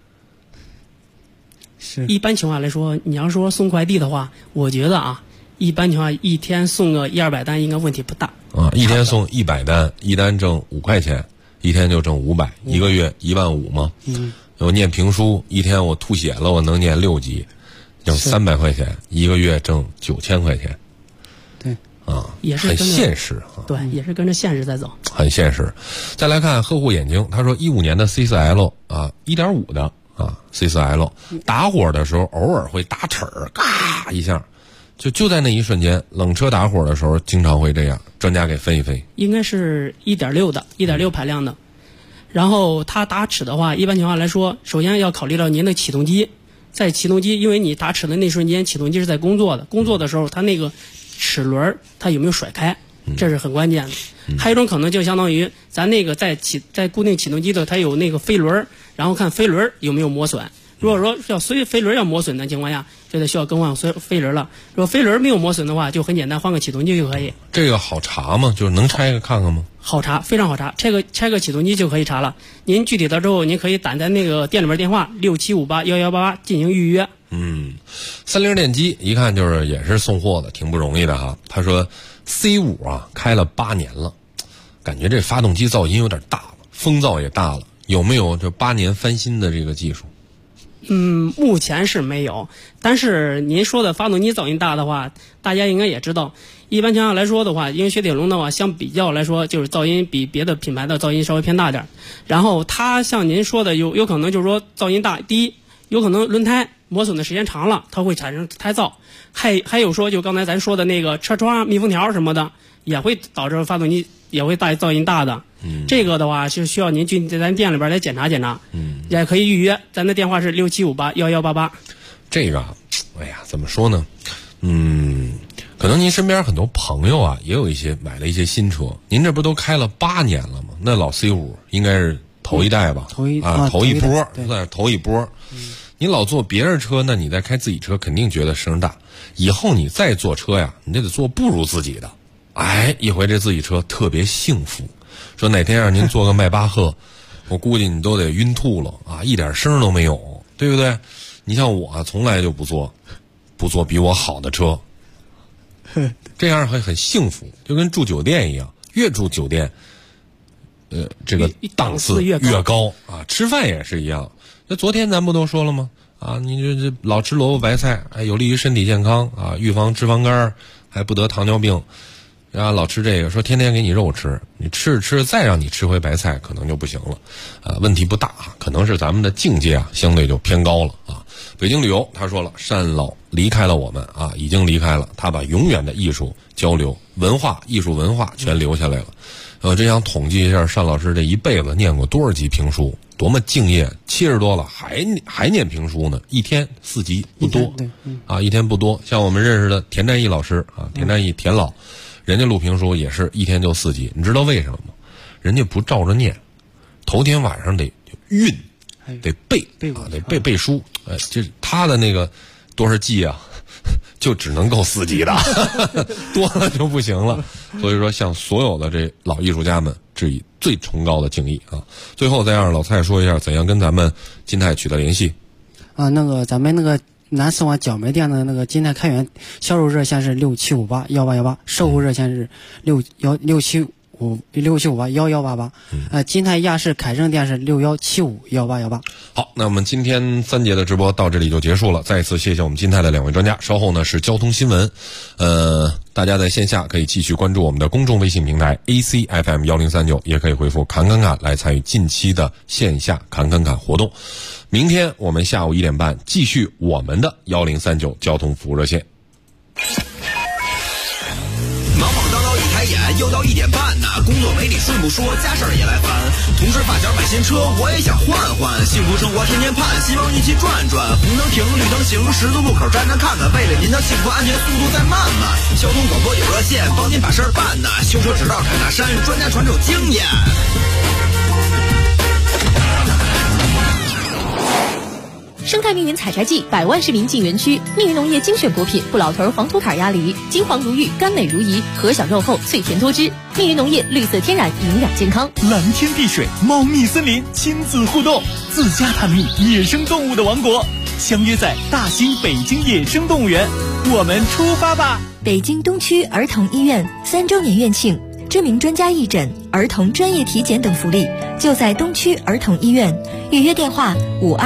S15: 是。
S17: 一般情况来说，你要说送快递的话，我觉得啊，一般情况一天送个100-200单应该问题不大。
S9: 一天送100单，一单挣5块钱，一天就挣500，一个月15000嘛。我念评书，一天我吐血了，我能念6集，挣300块钱，一个月挣9000块钱。
S17: 也是
S9: 很现实啊，
S17: 对，也是跟着现实在走，
S9: 很现实。再来看呵护眼睛，他说15年的 C4L 啊，1.5的啊 C4L 打火的时候偶尔会打齿儿，嘎一下，就在那一瞬间，冷车打火的时候经常会这样。专家给分一分。
S17: 应该是1.6的，1.6排量的。然后它打齿的话，一般情况来说，首先要考虑到您的启动机，在启动机，因为你打齿的那瞬间，启动机是在工作的，工作的时候它那个齿轮它有没有甩开，这是很关键的。还有一种可能就相当于咱那个在固定启动机的它有那个飞轮，然后看飞轮有没有磨损。如果说飞轮要磨损的情况下，就得需要更换飞轮了。如果飞轮没有磨损的话，就很简单，换个启动机就可以。
S9: 这个好查吗？就是能拆开看看吗？
S17: 好查，非常好查，拆个启动机就可以查了。您具体的之后，您可以打在那个店里边电话67581188进行预约。
S9: 30电机一看就是也是送货的，挺不容易的哈。他说 C5 啊开了8年了，感觉这发动机噪音有点大了，风噪也大了，有没有这8年翻新的这个技术？
S17: 目前是没有。但是您说的发动机噪音大的话，大家应该也知道。一般情况来说的话，因为雪铁龙的话，相比较来说，就是噪音比别的品牌的噪音稍微偏大点。然后它像您说的，有可能就是说噪音大。第一，有可能轮胎磨损的时间长了，它会产生胎噪。还有说，就刚才咱说的那个车窗密封条什么的，也会导致发动机也会噪音大的。这个的话是需要您去咱店里边来检查检查。也可以预约，咱的电话是67581188。
S9: 这个，哎呀，怎么说呢？可能您身边很多朋友啊，也有一些买了一些新车。您这不都开了8年了吗？那老 C5 应该是头一代吧？头一波，算是头一波。你老坐别人车，那你再开自己车，肯定觉得声大。以后你再坐车呀，你得坐不如自己的。哎，一回这自己车特别幸福。说哪天让您坐个迈巴赫，我估计你都得晕吐了啊，一点声都没有，对不对？你像我从来就不坐比我好的车。这样会很幸福，就跟住酒店一样，越住酒店，这个档次越高啊。吃饭也是一样，那昨天咱不都说了吗？啊，你这老吃萝卜白菜，哎，有利于身体健康啊，预防脂肪肝，还不得糖尿病。然后老吃这个，说天天给你肉吃，你吃着吃着再让你吃回白菜，可能就不行了。问题不大，可能是咱们的境界啊，相对就偏高了啊。北京旅游他说了，单老离开了我们啊，已经离开了，他把永远的艺术交流、艺术文化全留下来了。真想统计一下单老师这一辈子念过多少集评书，多么敬业，70多了还念评书呢，一天4集不多啊，一天不多。像我们认识的田占义老师啊，田占义田老，人家录评书也是一天就4集，你知道为什么吗？人家不照着念，头天晚上得韵，得背啊，得背书。这他的那个多少季啊，就只能够4集的，多了就不行了。所以说，向所有的这老艺术家们致以最崇高的敬意啊！最后再让老蔡说一下，怎样跟咱们金泰取得联系
S15: 啊？咱们南四环角梅店的金泰开源销售热线是67581818，售后热线是67581188。金泰亚市凯盛店是61751818。
S9: 好，那我们今天3节的直播到这里就结束了。再一次谢谢我们金泰的2位专家。稍后呢是交通新闻，大家在线下可以继续关注我们的公众微信平台 ACFM1039，也可以回复侃侃侃来参与近期的线下侃侃侃活动。明天我们下午1点半继续我们的1039交通服务热线。
S8: 忙忙叨叨一抬眼，又到1点半呢。工作没理顺不说，家事儿也来烦。同事发小买新车，我也想换换。幸福生活天天盼，希望一起转转。红灯停，绿灯行，十字路口站站看看。为了您的幸福安全，速度再慢慢。交通广播有热线，帮您把事儿办呢。修车指导侃大山，专家传授经验。
S2: 生态密云采摘季，100万市民进园区。密云农业精选果品，不老头黄土坎鸭梨，金黄如玉，甘美如饴，核小肉厚，脆甜多汁。密云农业绿色天然，营养健康。
S16: 蓝天碧水，猫蜜森林，亲子互动，自家探秘野生动物的王国。相约在大兴北京野生动物园，我们出发吧！
S7: 北京东区儿童医院3周年院庆，知名专家义诊、儿童专业体检等福利，就在东区儿童医院。预约电话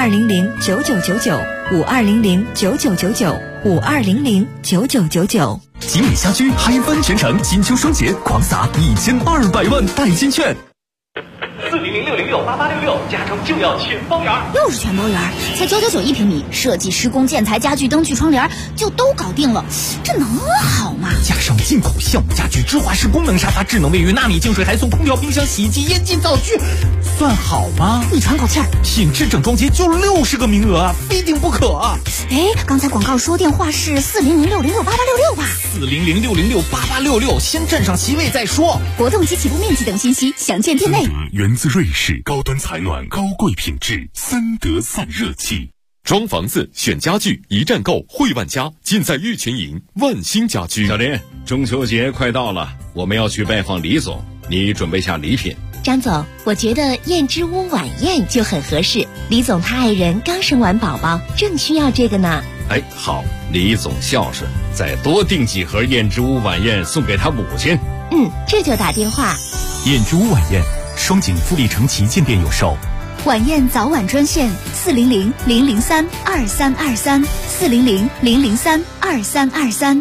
S7: 52009999，52009999，52009999。
S16: 吉米家居嗨翻全城，金秋双节狂撒1200万代金券。
S11: 400-606-8866，家中就要全包圆。
S10: 又是全包圆，才999一平米，设计、施工、建材、家具、灯具、窗帘就都搞定了，这能好吗？
S16: 加上进口橡木家具、芝华士功能沙发、智能卫浴、纳米净水，还送空调、冰箱、洗衣机、烟巾、灶具，算好吗？
S10: 你喘口气儿，
S16: 品质整装节就60个名额啊，非订不可啊！
S10: 哎，刚才广告说电话是400-606-8866吧
S16: ？400-606-8866，先占上席位再说。
S10: 活动及起步面积等信息，详见店内。
S20: 源自瑞士高端采暖高贵品质3德散热器。
S11: 装房子选家具一站购汇万家，尽在玉群营万兴家居。
S18: 小林，中秋节快到了，我们要去拜访李总，你准备下礼品。
S19: 张总，我觉得燕之屋晚宴就很合适，李总他爱人刚生完宝宝，正需要这个呢。
S18: 哎，好，李总孝顺，再多订几盒燕之屋晚宴送给他母亲。
S19: 这就打电话。
S13: 燕之屋晚宴，双井富力城旗舰店有售。
S10: 晚宴早晚专线400-003-2323，400-003-2323。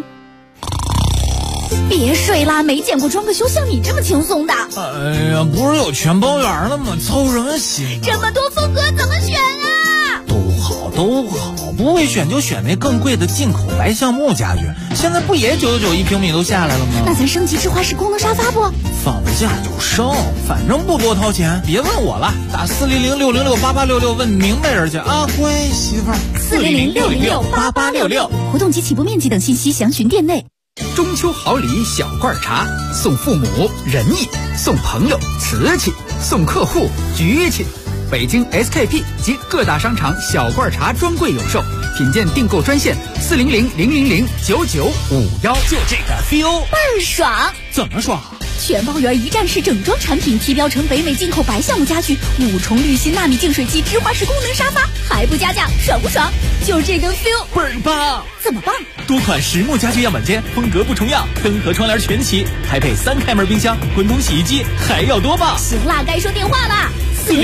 S10: 别睡啦，没见过装个修像你这么轻松的。
S21: 哎呀，不是有全包圆了吗？操什么心？
S10: 这么多风格怎么选啊？
S21: 都好，不会选就选那更贵的进口白橡木家具，现在不也999一平米都下来了吗？
S10: 那咱升级智化式功能沙发不？
S21: 放价就升，反正不多掏钱，别问我了，打400-606-8866问明白人去啊，乖媳妇儿。
S10: 400-606-8866，活动及起步面积等信息详询店内。
S22: 中秋好礼小罐茶，送父母仁义，送朋友瓷器，送客户局气。北京 SKP 及各大商场小罐茶专柜有售，品鉴订购专线400-000-9951，
S21: 就这个 feel
S10: 倍儿爽。
S21: 怎么爽？
S10: 全包圆一站式整装产品，提标成北美进口白橡木家具，5重滤芯纳米净水机，芝华士功能沙发，还不加价，爽不爽？就这个 feel
S21: 倍儿棒！
S10: 怎么棒？
S21: 多款实木家具样板间，风格不重样，灯和窗帘全齐，还配3开门冰箱、滚筒洗衣机，还要多棒？
S10: 行啦，该说电话啦。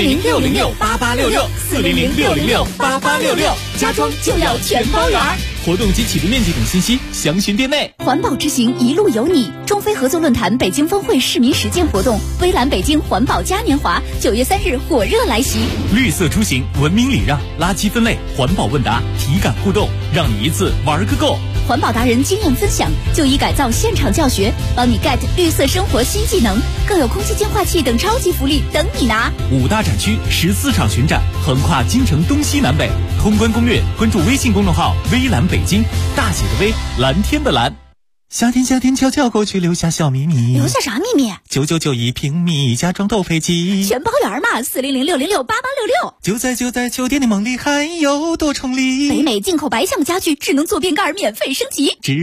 S21: 400-606-8866，400-606-8866，
S10: 家装就要全包圆。
S21: 活动及起步面积等信息详询店内。
S10: 环保之行一路有你，中非合作论坛北京峰会市民实践活动，微蓝北京环保嘉年华9月3日火热来袭。
S13: 绿色出行，文明礼让，垃圾分类，环保问答，体感互动，让你一次玩个够。
S10: 环保达人经验分享，就医改造现场教学，帮你 get 绿色生活新技能，更有空气净化器等超级福利等你拿。
S13: 5大展区14场巡展，横跨京城东西南北。通关攻略，关注微信公众号微蓝北京，大写的微，蓝天的蓝。夏天悄悄过去，留下小秘密。
S10: 留下啥秘密
S13: ？999一平米，家装都配齐，
S10: 全包圆嘛！400-606-8866。
S13: 就在酒店的梦里，还有多重礼。
S10: 北美进口白橡木家具，智能坐便盖免费升级。